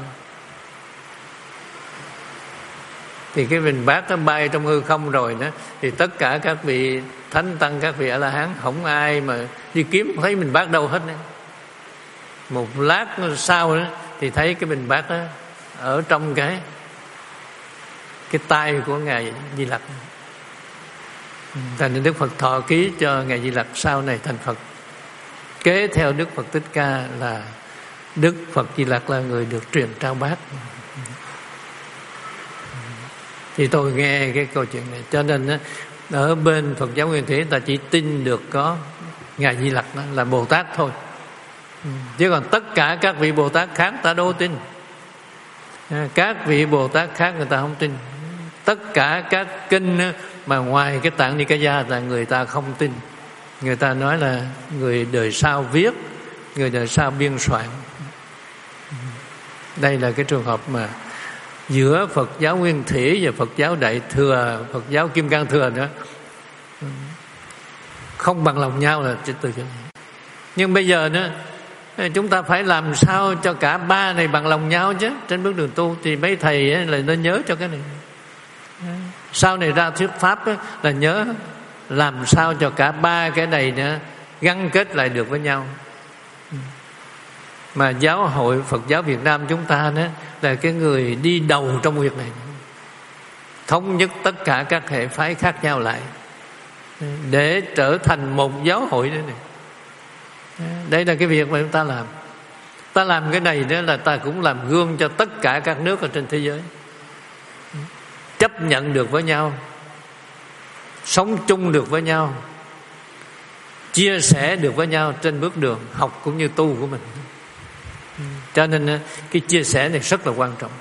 Thì cái bình bát nó bay trong hư không rồi đó, thì tất cả các vị thánh tăng, các vị A-la-hán, không ai mà đi kiếm thấy bình bát đâu hết. Một lát sau đó thì thấy cái bình bát đó ở trong cái cái tay của Ngài Di Lặc. Thành nên Đức Phật thọ ký cho Ngài Di Lặc sau này thành Phật. Kế theo Đức Phật Thích Ca là Đức Phật Di Lặc là người được truyền trao bát. Thì tôi nghe cái câu chuyện này, cho nên đó, ở bên Phật giáo Nguyên Thủy ta chỉ tin được có Ngài Di Lặc đó là Bồ Tát thôi, chứ còn tất cả các vị Bồ Tát khác ta đâu tin. Các vị Bồ Tát khác người ta không tin. Tất cả các kinh mà ngoài cái Tạng Nikaya là người ta không tin. Người ta nói là người đời sau viết, người đời sau biên soạn. Đây là cái trường hợp mà giữa Phật giáo Nguyên Thủy và Phật giáo Đại Thừa, Phật giáo Kim Cang Thừa nữa, không bằng lòng nhau là từ chỗ này. Nhưng bây giờ nữa chúng ta phải làm sao cho cả ba này bằng lòng nhau chứ. Trên bước đường tu thì mấy thầy ấy là nó nhớ cho cái này. Sau này ra thuyết pháp ấy, là nhớ làm sao cho cả ba cái này nữa gắn kết lại được với nhau. Mà giáo hội Phật giáo Việt Nam chúng ta đó là cái người đi đầu trong việc này, thống nhất tất cả các hệ phái khác nhau lại để trở thành một giáo hội nữa này. Đây là cái việc mà chúng ta làm. Ta làm cái này đó là ta cũng làm gương cho tất cả các nước ở trên thế giới chấp nhận được với nhau, sống chung được với nhau, chia sẻ được với nhau trên bước đường học cũng như tu của mình. Cho nên cái chia sẻ này rất là quan trọng.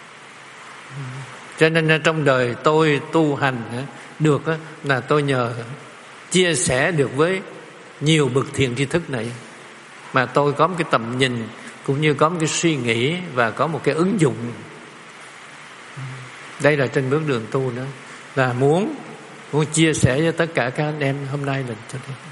Cho nên trong đời tôi tu hành được là tôi nhờ chia sẻ được với nhiều bậc thiện tri thức này mà tôi có một cái tầm nhìn cũng như có một cái suy nghĩ và có một cái ứng dụng. Đây là trên bước đường tu nữa, là muốn muốn chia sẻ với tất cả các anh em hôm nay là cho thế.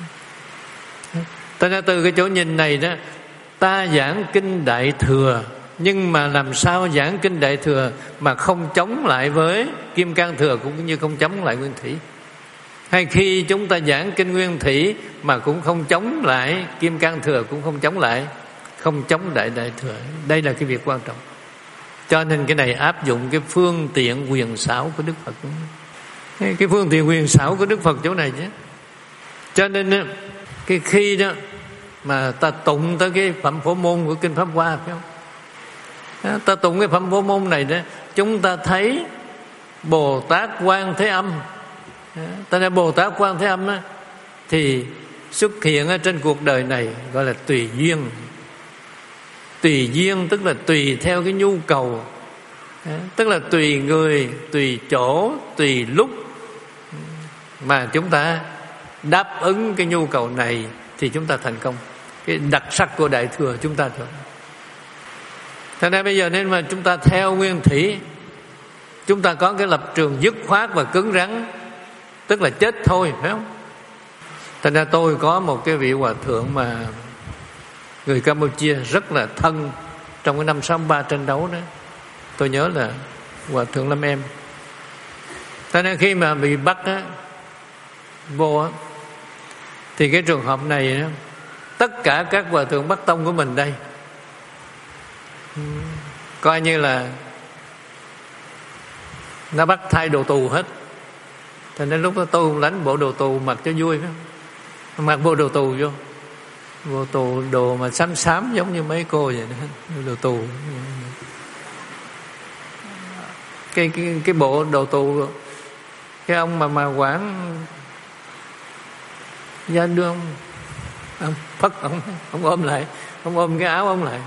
Cho nên từ cái chỗ nhìn này đó, ta giảng kinh Đại Thừa, nhưng mà làm sao giảng kinh Đại Thừa mà không chống lại với Kim Cang Thừa cũng như không chống lại Nguyên Thủy? Hay khi chúng ta giảng kinh Nguyên Thủy mà cũng không chống lại Kim Cang Thừa, cũng không chống lại, không chống đại Đại Thừa. Đây là cái việc quan trọng. Cho nên cái này áp dụng cái phương tiện quyền xảo của Đức Phật. Cái phương tiện quyền xảo của Đức Phật chỗ này chứ. Cho nên cái khi đó mà ta tụng tới cái phẩm phổ môn của kinh Pháp Hoa, phải không? Ta tụng cái phẩm phổ môn này đó, chúng ta thấy Bồ Tát Quan Thế Âm. Ta nói Bồ Tát Quan Thế Âm đó, thì xuất hiện ở trên cuộc đời này gọi là tùy duyên. Tùy duyên tức là tùy theo cái nhu cầu, tức là tùy người, tùy chỗ, tùy lúc mà chúng ta đáp ứng cái nhu cầu này thì chúng ta thành công. Cái đặc sắc của Đại Thừa chúng ta thôi. Thế nên bây giờ nên mà chúng ta theo nguyên thủy, chúng ta có cái lập trường dứt khoát và cứng rắn, tức là chết thôi, phải không? Thành ra tôi có một cái vị hòa thượng mà người Campuchia rất là thân trong cái năm sáu ba trận đấu đó. Tôi nhớ là hòa thượng Lâm Em. Thế nên khi mà bị bắt á, vô á, thì cái trường hợp này á, tất cả các hòa thượng Bắc Tông của mình đây coi như là nó bắt thay đồ tù hết. Thế nên lúc đó tôi cũng lãnh bộ đồ tù mặc cho vui, phải không? Mặc bộ đồ tù vô, bộ tù đồ mà xám xám giống như mấy cô vậy đó, đồ tù. Cái cái cái bộ đồ tù, cái ông mà mà quản gia đưa ông, ông phất ông ông ôm lại, ông ôm cái áo ông lại.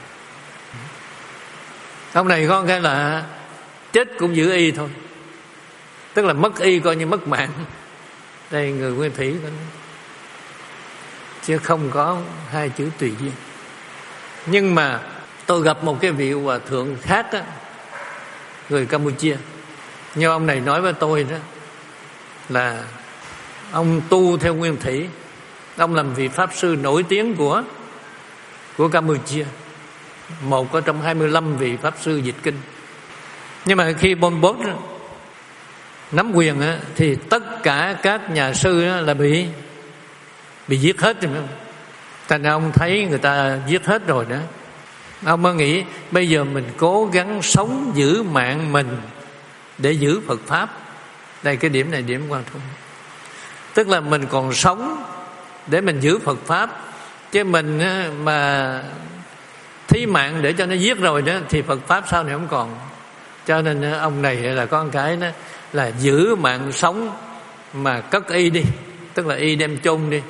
Ông này có cái là chết cũng giữ y thôi, tức là mất y coi như mất mạng. Đây người nguyên thủy đó, chứ không có hai chữ tùy duyên. Nhưng mà tôi gặp một cái vị hòa thượng khác đó, người Campuchia, như ông này nói với tôi đó, là ông tu theo nguyên thủy, ông làm vị pháp sư nổi tiếng của của Campuchia, một ở trong hai mươi lăm vị pháp sư dịch kinh. Nhưng mà khi Pol Pot nắm quyền á, thì tất cả các nhà sư á, là bị bị giết hết rồi. Thành ra ông thấy người ta giết hết rồi đó, ông mới nghĩ bây giờ mình cố gắng sống giữ mạng mình để giữ Phật Pháp. Đây, cái điểm này điểm quan trọng. Tức là mình còn sống để mình giữ Phật Pháp, chứ mình á, mà thí mạng để cho nó giết rồi đó thì Phật Pháp sau này không còn. Cho nên ông này là có một cái đó là giữ mạng sống mà cất y đi, tức là y đem chôn đi,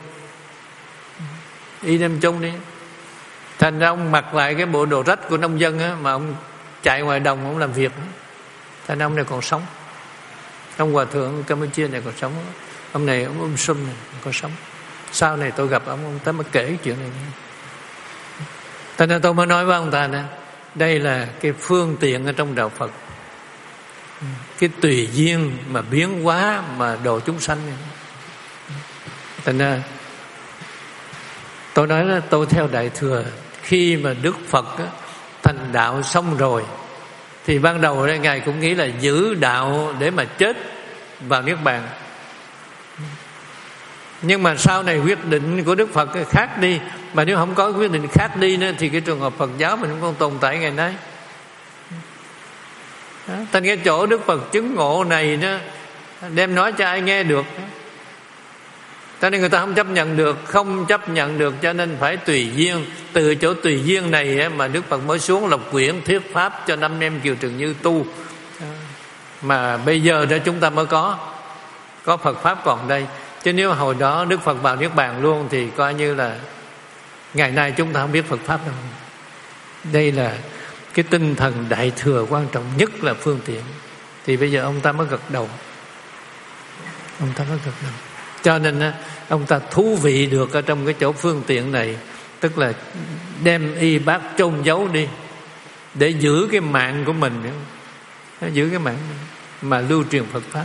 y đem chôn đi. Thành ra ông mặc lại cái bộ đồ rách của nông dân á, mà ông chạy ngoài đồng ông làm việc. Thành ra ông này còn sống, ông hòa thượng Campuchia này còn sống. Ông này ông um sum này còn sống. Sau này tôi gặp ông, ông ta mới kể chuyện này. Thành ra tôi mới nói với ông ta nè, đây là cái phương tiện ở trong đạo Phật, cái tùy duyên mà biến hóa mà độ chúng sanh. Thành ra tôi nói là tôi theo Đại Thừa. Khi mà Đức Phật á, thành đạo xong rồi thì ban đầu đây Ngài cũng nghĩ là giữ đạo để mà chết vào Niết Bàn. Nhưng mà sau này quyết định của Đức Phật khác đi. Mà nếu không có quyết định khác đi nữa thì cái trường hợp Phật giáo mình không còn tồn tại ngày nay. Thành cái chỗ Đức Phật chứng ngộ này đó, đem nói cho ai nghe được. Cho nên người ta không chấp nhận được, không chấp nhận được, cho nên phải tùy duyên. Từ chỗ tùy duyên này mà Đức Phật mới xuống lộc quyển thuyết pháp cho năm em Kiều Trừng Như tu. Mà bây giờ đó chúng ta mới có có Phật pháp còn đây. Chứ nếu hồi đó Đức Phật vào Niết Bàn luôn thì coi như là ngày nay chúng ta không biết Phật pháp đâu. Đây là cái tinh thần Đại Thừa quan trọng nhất là phương tiện. Thì bây giờ ông ta mới gật đầu, ông ta mới gật đầu. Cho nên ông ta thú vị được ở trong cái chỗ phương tiện này, tức là đem y bát chôn giấu đi để giữ cái mạng của mình, giữ cái mạng mà lưu truyền Phật pháp.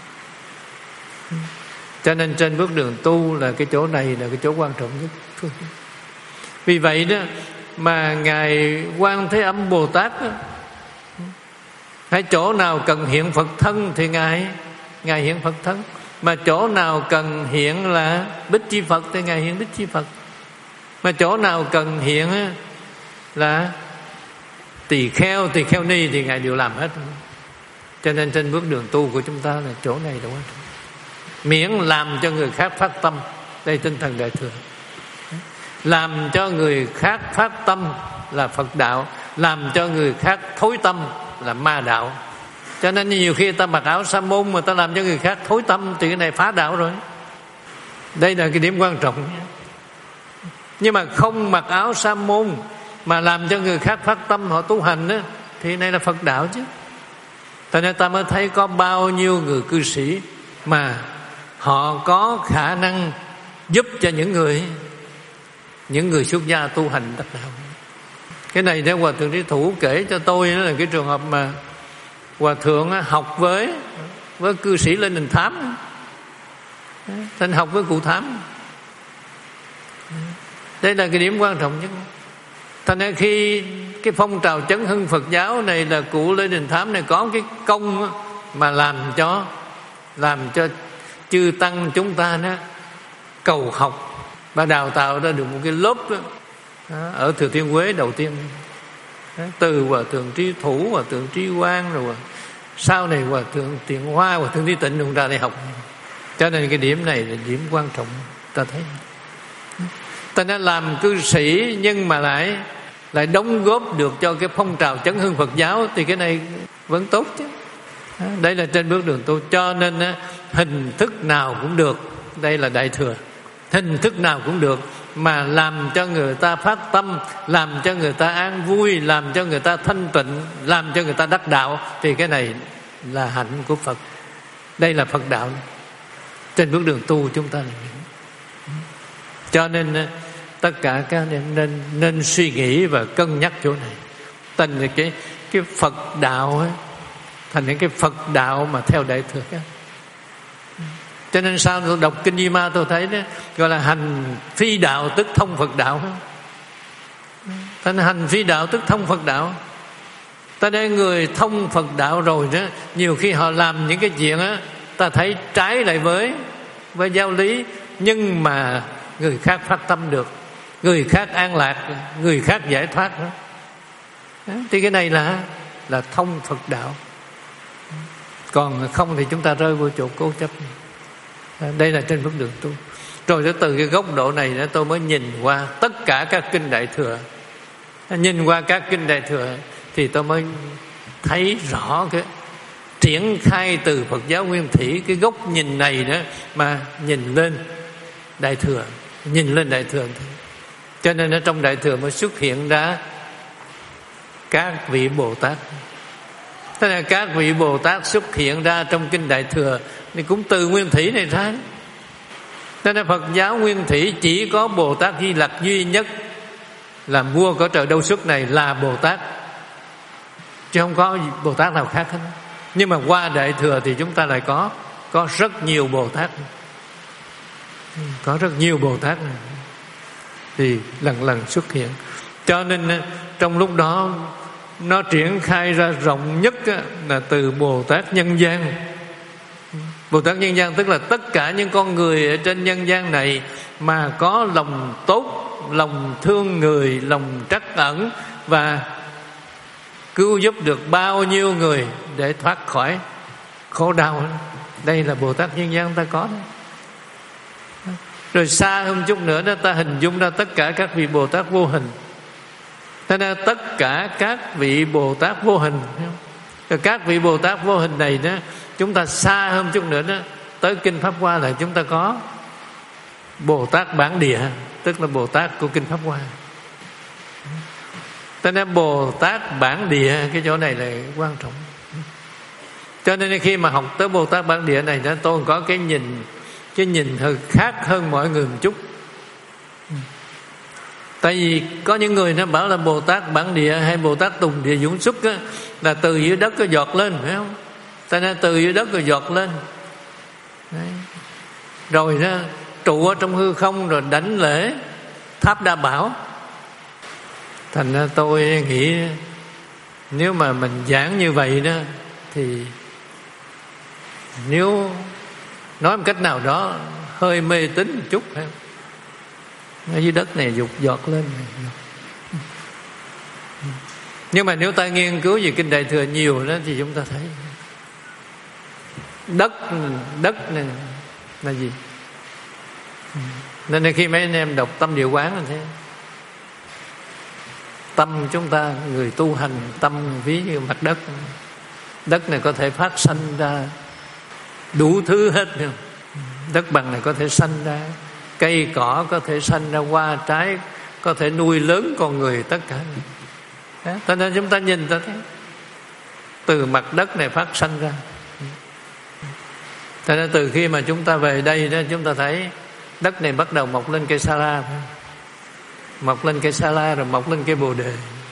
Cho nên trên bước đường tu là cái chỗ này là cái chỗ quan trọng nhất. Vì vậy đó mà Ngài Quan Thế Âm Bồ Tát đó, hay chỗ nào cần hiện Phật thân thì Ngài Ngài hiện Phật thân, mà chỗ nào cần hiện là Bích Chi Phật thì Ngài hiện Bích Chi Phật, mà chỗ nào cần hiện là tỳ kheo tỳ kheo ni thì Ngài đều làm hết. Cho nên trên bước đường tu của chúng ta là chỗ này là quan trọng. Miễn làm cho người khác phát tâm, đây tinh thần Đại Thừa. Làm cho người khác phát tâm là Phật đạo, làm cho người khác thối tâm là ma đạo. Cho nên nhiều khi ta mặc áo sa môn mà ta làm cho người khác thối tâm thì cái này phá đạo rồi. Đây là cái điểm quan trọng. Nhưng mà không mặc áo sa môn mà làm cho người khác phát tâm họ tu hành đó, thì này là Phật đạo chứ. Cho nên ta mới thấy có bao nhiêu người cư sĩ mà họ có khả năng giúp cho những người những người xuất gia tu hành đắc đạo. Cái này theo Hòa Thượng Trí Thủ kể cho tôi, đó là cái trường hợp mà Hòa Thượng học với với cư sĩ Lên Đình Thám, thành học với cụ Thám. Đây là cái điểm quan trọng nhất. Thành ra khi cái phong trào chấn hưng Phật giáo này là cụ Lê Đình Thám này có cái công mà làm cho làm cho chư tăng chúng ta đó cầu học và đào tạo ra được một cái lớp đó, ở Thừa Thiên Huế đầu tiên, từ Hòa Thượng Trí Thủ, Hòa Thượng Trí Quang, rồi sau này Hòa Thượng Tiền Hoa, Hòa Thượng Trí Tịnh cũng ra đây học. Cho nên cái điểm này là điểm quan trọng ta thấy. Ta đã làm cư sĩ nhưng mà lại lại đóng góp được cho cái phong trào chấn hưng Phật giáo, thì cái này vẫn tốt chứ. Đây là trên bước đường tu. Cho nên hình thức nào cũng được, đây là Đại Thừa, hình thức nào cũng được mà làm cho người ta phát tâm, làm cho người ta an vui, làm cho người ta thanh tịnh, làm cho người ta đắc đạo, thì cái này là hạnh của Phật. Đây là Phật đạo. Trên bước đường tu chúng ta là những. Cho nên tất cả các anh em nên nên suy nghĩ và cân nhắc chỗ này. Thành cái cái Phật đạo ấy, thành những cái Phật đạo mà theo Đại Thừa ấy. Cho nên sao tôi đọc kinh Di Ma tôi thấy đó gọi là hành phi đạo tức thông Phật đạo. Thành hành phi đạo tức thông Phật đạo. Ta đây người thông Phật đạo rồi đó, nhiều khi họ làm những cái chuyện á ta thấy trái lại với với giáo lý, nhưng mà người khác phát tâm được, người khác an lạc, người khác giải thoát đó. Đó, thì cái này là là thông Phật đạo. Còn không thì chúng ta rơi vào chỗ cố chấp. Đây là trên bước đường tu. Rồi đó, từ cái góc độ này đó, tôi mới nhìn qua tất cả các kinh Đại Thừa. Nhìn qua các kinh Đại Thừa thì tôi mới thấy rõ cái triển khai từ Phật giáo Nguyên Thủy, cái góc nhìn này đó mà nhìn lên Đại Thừa, nhìn lên Đại Thừa. Cho nên ở trong Đại Thừa mới xuất hiện ra các vị Bồ Tát. Thế là các vị Bồ Tát xuất hiện ra trong kinh Đại Thừa thì cũng từ Nguyên Thủy này ra. Thế nên Phật giáo Nguyên Thủy chỉ có Bồ Tát Di Lặc duy nhất là vua cõi trời Đâu Xuất này là Bồ Tát, chứ không có Bồ Tát nào khác hết. Nhưng mà qua Đại Thừa thì chúng ta lại có có rất nhiều Bồ Tát, có rất nhiều Bồ Tát này. Thì lần lần xuất hiện. Cho nên trong lúc đó nó triển khai ra rộng nhất là từ Bồ Tát Nhân Gian. Bồ Tát Nhân Gian tức là tất cả những con người ở trên nhân gian này mà có lòng tốt, lòng thương người, lòng trắc ẩn và cứu giúp được bao nhiêu người để thoát khỏi khổ đau. Đây là Bồ Tát Nhân Gian ta có đó. Rồi xa hơn chút nữa đó, ta hình dung ra tất cả các vị Bồ Tát vô hình. Thế nên tất cả các vị Bồ Tát vô hình, rồi các vị Bồ Tát vô hình này đó, chúng ta xa hơn chút nữa đó, tới kinh Pháp Hoa là chúng ta có Bồ Tát Bản Địa, tức là Bồ Tát của kinh Pháp Hoa. Thế nên Bồ Tát Bản Địa, cái chỗ này là quan trọng. Cho nên khi mà học tới Bồ Tát Bản Địa này đó, tôi có cái nhìn cái nhìn hơi khác hơn mọi người một chút. Tại vì có những người nó bảo là Bồ Tát Bản Địa hay Bồ Tát Tùng Địa Dũng Xuất á, là từ dưới đất có giọt lên, phải không? Tại nên từ dưới đất rồi giọt lên. Đấy. Rồi đó trụ ở trong hư không, rồi đảnh lễ Tháp Đa Bảo. Thành ra tôi nghĩ nếu mà mình giảng như vậy đó thì nếu nói một cách nào đó hơi mê tín một chút, phải không? Ở dưới đất này dục giọt lên. Nhưng mà nếu ta nghiên cứu về kinh Đại Thừa nhiều đó thì chúng ta thấy đất đất này là gì? Nên khi mấy anh em đọc Tâm Địa Quán là thế. Tâm chúng ta, người tu hành, tâm ví như mặt đất. Đất này có thể phát sanh ra đủ thứ hết. Đất bằng này có thể sanh ra cây cỏ, có thể sanh ra hoa trái, có thể nuôi lớn con người, tất cả. Cho nên chúng ta nhìn ta thấy từ mặt đất này phát sanh ra. Cho nên từ khi mà chúng ta về đây đó, chúng ta thấy đất này bắt đầu mọc lên cây sa la, mọc lên cây sa la rồi mọc lên cây bồ đề.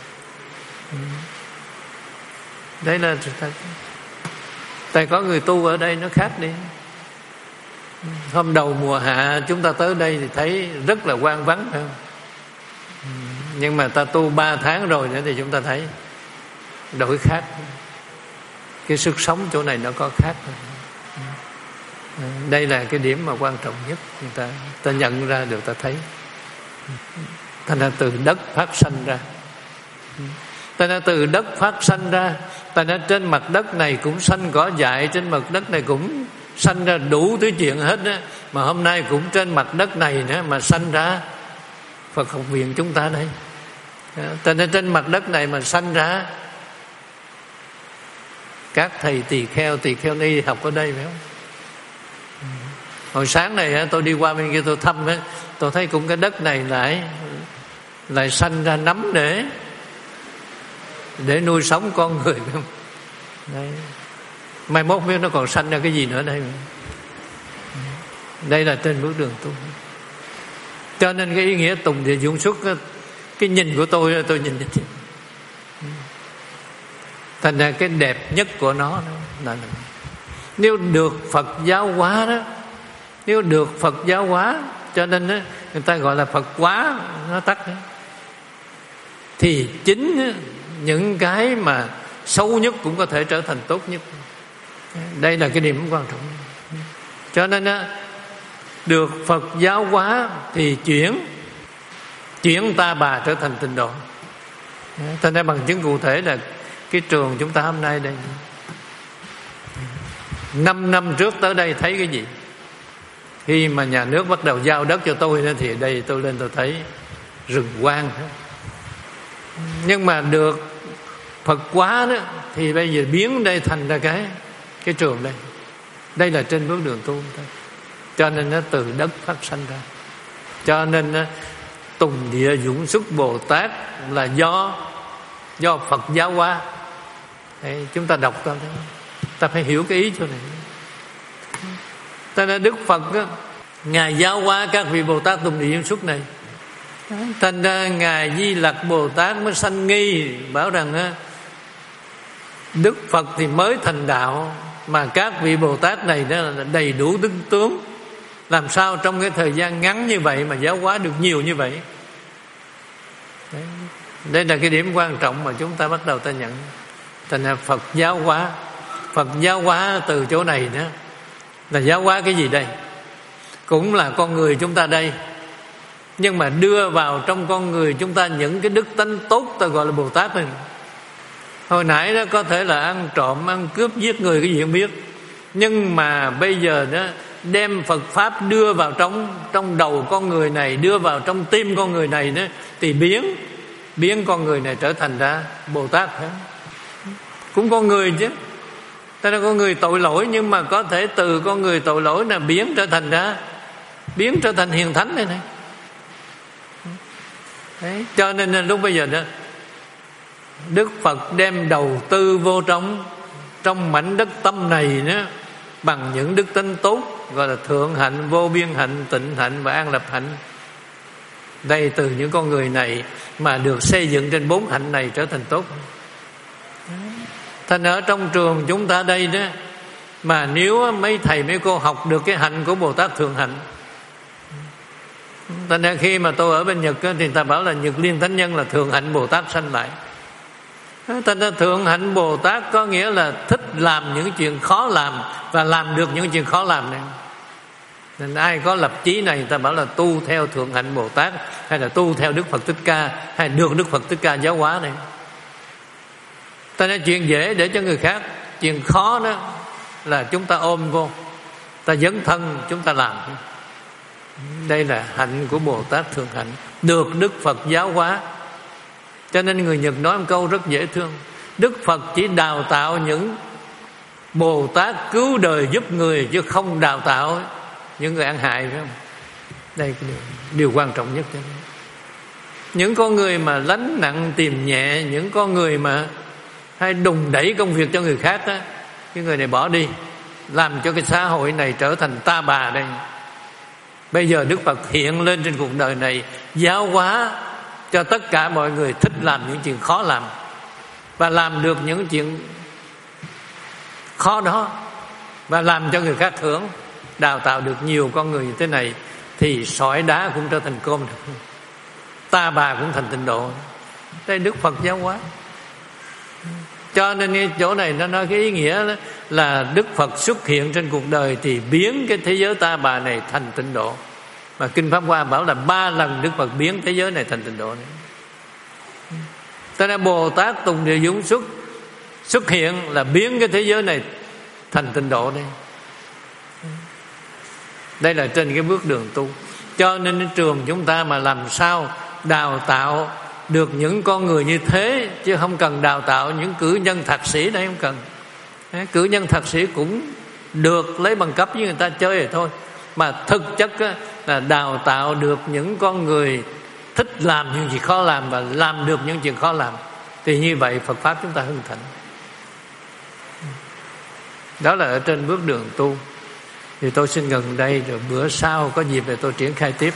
Đấy là tại có người tu ở đây nó khác đi. Hôm đầu mùa hạ chúng ta tới đây thì thấy rất là hoang vắng, phải không? Nhưng mà ta tu ba tháng rồi nữa thì chúng ta thấy đổi khác. Cái sức sống chỗ này nó có khác. Đây là cái điểm mà quan trọng nhất, người ta, ta nhận ra được, ta thấy. Thành ra từ đất phát sanh ra. Ta đã từ đất phát sanh ra. Ta đã trên mặt đất này cũng sanh cỏ dại, trên mặt đất này cũng sanh ra đủ thứ chuyện hết đó. Mà hôm nay cũng trên mặt đất này nữa mà sanh ra Phật học viện chúng ta đây. Ta đã trên mặt đất này mà sanh ra các thầy tỳ kheo, tỳ kheo ni học ở đây, phải không? Hồi sáng này tôi đi qua bên kia tôi thăm, tôi thấy cũng cái đất này lại lại sanh ra nấm để để nuôi sống con người. Đấy. Mai mốt biết nó còn sanh ra cái gì nữa đây. Đây là trên bước đường tu. Cho nên cái ý nghĩa tùng địa dũng xuất, cái nhìn của tôi tôi nhìn như thế. Thành ra cái đẹp nhất của nó là nếu được Phật giáo hóa đó, nếu được Phật giáo hóa, cho nên đó, người ta gọi là Phật hóa, nó tắt đó. Thì chính những cái mà xấu nhất cũng có thể trở thành tốt nhất. Đây là cái điểm quan trọng. Cho nên đó, được Phật giáo hóa thì chuyển chuyển ta bà trở thành tịnh độ. Thành ra bằng chứng cụ thể là cái trường chúng ta hôm nay đây. Năm năm trước tới đây thấy cái gì? Khi mà nhà nước bắt đầu giao đất cho tôi đó, thì đây tôi lên tôi thấy rừng hoang. Nhưng mà được Phật hóa đó thì bây giờ biến đây thành ra cái cái trường đây. Đây là trên bước đường tu. Cho nên nó từ đất phát sanh ra. Cho nên nó tùng địa dũng xuất Bồ Tát là do do Phật giáo hóa. Đấy, chúng ta đọc ta ta phải hiểu cái ý chỗ này. Ta là Đức Phật đó, Ngài giáo hóa các vị Bồ Tát tùng địa dũng xuất này. Thành ra Ngài Di Lặc Bồ Tát mới sanh nghi, bảo rằng á, Đức Phật thì mới thành đạo, mà các vị Bồ Tát này đó là đầy đủ đức tướng, làm sao trong cái thời gian ngắn như vậy mà giáo hóa được nhiều như vậy. Đấy. Đây là cái điểm quan trọng mà chúng ta bắt đầu ta nhận. Thành ra Phật giáo hóa, Phật giáo hóa từ chỗ này đó là giáo hóa cái gì đây? Cũng là con người chúng ta đây, nhưng mà đưa vào trong con người chúng ta những cái đức tánh tốt, ta gọi là Bồ Tát này. Hồi nãy đó có thể là ăn trộm, ăn cướp, giết người, cái gì không biết, nhưng mà bây giờ đó đem Phật Pháp đưa vào trong trong đầu con người này, đưa vào trong tim con người này đó, thì biến biến con người này trở thành ra Bồ Tát. Cũng con người chứ, ta là con người tội lỗi, nhưng mà có thể từ con người tội lỗi là biến trở thành ra biến trở thành hiền thánh này này. Đấy. Cho nên là lúc bây giờ đó Đức Phật đem đầu tư vô trong trong mảnh đất tâm này đó, bằng những đức tính tốt, gọi là thượng hạnh, vô biên hạnh, tịnh hạnh và an lập hạnh. Đây từ những con người này mà được xây dựng trên bốn hạnh này trở thành tốt. Thành ở trong trường chúng ta đây đó, mà nếu mấy thầy mấy cô học được cái hạnh của Bồ Tát thượng hạnh. Thành ra khi mà tôi ở bên Nhật thì người ta bảo là Nhật Liên Thánh Nhân là thượng hạnh Bồ Tát sanh lại. Thành ra thượng hạnh Bồ Tát có nghĩa là thích làm những chuyện khó làm và làm được những chuyện khó làm này. Nên ai có lập chí này người ta bảo là tu theo thượng hạnh Bồ Tát, hay là tu theo Đức Phật Thích Ca, hay được Đức Phật Thích Ca giáo hóa này. Ta nói chuyện dễ để cho người khác, chuyện khó đó là chúng ta ôm vô, ta dấn thân chúng ta làm. Đây là hạnh của Bồ Tát thượng hạnh, được Đức Phật giáo hóa. Cho nên người Nhật nói một câu rất dễ thương: Đức Phật chỉ đào tạo những Bồ Tát cứu đời giúp người, chứ không đào tạo những người ăn hại, phải không? Đây là điều, điều quan trọng nhất. Những con người mà lánh nặng tìm nhẹ, những con người mà hay đùng đẩy công việc cho người khác đó, cái người này bỏ đi, làm cho cái xã hội này trở thành ta bà đây. Bây giờ Đức Phật hiện lên trên cuộc đời này, giáo hóa cho tất cả mọi người thích làm những chuyện khó làm, và làm được những chuyện khó đó, và làm cho người khác thưởng. Đào tạo được nhiều con người như thế này thì sỏi đá cũng trở thành cơm được, ta bà cũng thành tịnh độ. Đây Đức Phật giáo hóa. Cho nên cái chỗ này nó nói cái ý nghĩa là Đức Phật xuất hiện trên cuộc đời thì biến cái thế giới ta bà này thành tịnh độ. Mà Kinh Pháp Hoa bảo là ba lần Đức Phật biến thế giới này thành tịnh độ này. Cho nên Bồ Tát Tùng Địa Dũng xuất xuất hiện là biến cái thế giới này thành tịnh độ đây. Đây là trên cái bước đường tu. Cho nên cái trường chúng ta mà làm sao đào tạo được những con người như thế, chứ không cần đào tạo những cử nhân thạc sĩ. Đây không cần. Cử nhân thạc sĩ cũng được lấy bằng cấp với người ta chơi rồi thôi. Mà thực chất là đào tạo được những con người thích làm những chuyện khó làm và làm được những chuyện khó làm, thì như vậy Phật Pháp chúng ta hưng thịnh. Đó là ở trên bước đường tu. Thì tôi xin ngừng đây, rồi bữa sau có dịp để tôi triển khai tiếp.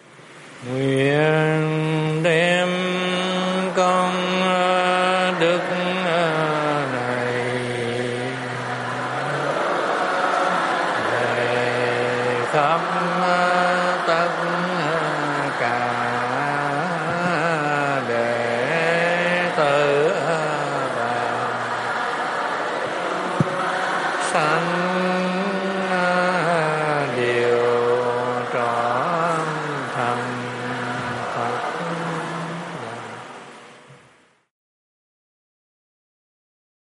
Nguyện đem công đức này về khắp tất cả đệ tử và sanh